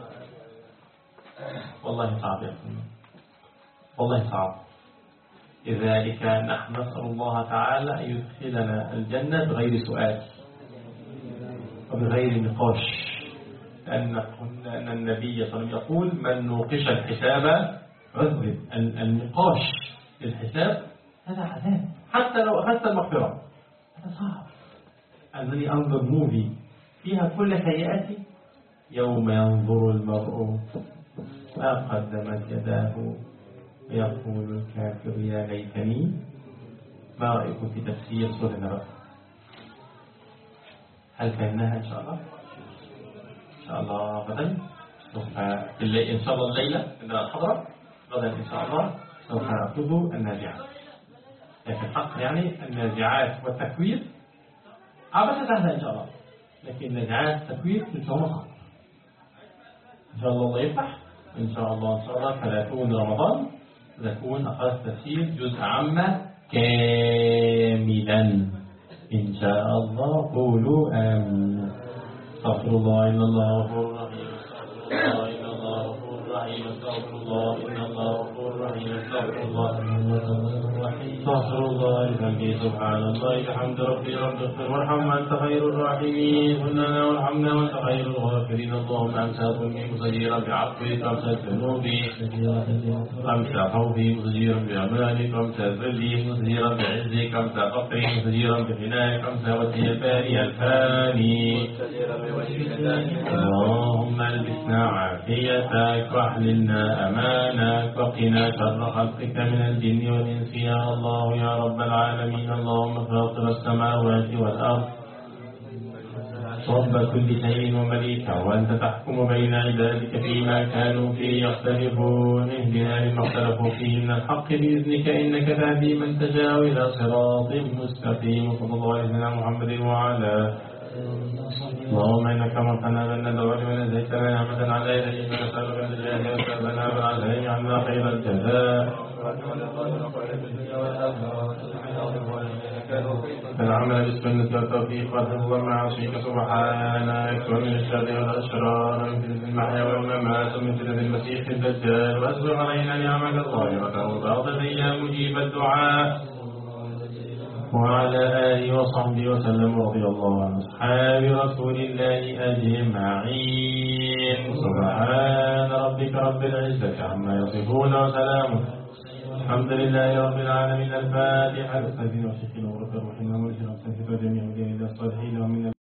والله صعب يا أخوان، والله صعب. لذلك نحن نسأل الله تعالى أن يدخلنا الجنة بغير سؤال وبغير نقاش، لأن النبي صلى الله عليه وسلم يقول من نوقش الحساب عذب. النقاش للحساب هذا عذاب، حتى لو أخذت المغفرة هذا صعب. أنني أنظر موفي فيها كل سيئاتي. يوم ينظر المرء ما قدمت يداه ويقول الكافر يا ليتني. ما رأيكم في تفسير سورة النبأ؟ هل فهمناها إن شاء الله؟ إن شاء الله غدا سوف إن شاء الله الليلة عندنا الحضرة، غدا إن شاء الله سوف نأخذ النازعات. لكن الحق يعني النازعات والتكوير عبثة سهلة إن شاء الله، لكن النازعات والتكوير إن شاء الله صعب. إن شاء الله يفتح إن شاء الله 30 رمضان نكون أخذت تفسير جزء عامة كاملا إن شاء الله. قولوا آمين. استغفر الله إن الله غفور رحيم. استغفر الله إن الله غفور رحيم. استغفر الله إن الله غفور رحيم. استغفر الله إن الله غفور رحيم. استغفر الله لذنبي سبحان الله بحمد ربي رب اغفر وارحم وأنت خير الراحمين. قلنا وارحمنا وأنت خير الغافرين. اللهم أمسى ظلمي مسجيرا بعفوك، أمسى ذنوبي أمسى خوفي مسجيرا بأمانك، أمسى ذلي مسجيرا بعزك، أمسى فقري مسجيرا بغناك، أمسى وجهي الباري الفاني. اللهم البسنا عافيتك واحللنا أمانك وقنا شر خلقك من الجن والإنس يا الله يا رب العالمين. اللهم فاطر السماوات والأرض رب كل شيء ومليكه، وأنت تحكم بين عبادك فيما كانوا فيه يختلفون. اهدنا لما اختلفوا فيه من الحق بإذنك إنك تهدي من تشاء إلى صراط مستقيم. صلى الله عليه وسلم محمد وعلى اللهم إنك أمرتنا بأن ندعو لمن هديت لنا نعمة على يديك، فنسألك أن تجازي أستاذنا بالعزائم عنا خير الجزاء، العمل بالسنة والتوفيق والحفظ والمعاصيك سبحانك، ومن الشر والأشرار، ومن فتنة المحيا والممات، ومن فتنة المسيح الدجال. وأسبغ علينا نعمك الظاهرة والباطنة يا مجيب الدعاء. وعلى آله وصحبه وسلم رضي الله عن أصحاب رسول الله أجمعين. سبحان ربك رب العزة عما يصفون وسلام الحمد لله رب العالمين. الفاتحة. استاذنا وشيخنا ورب الرحيم ومرشد جميع الصالحين ومن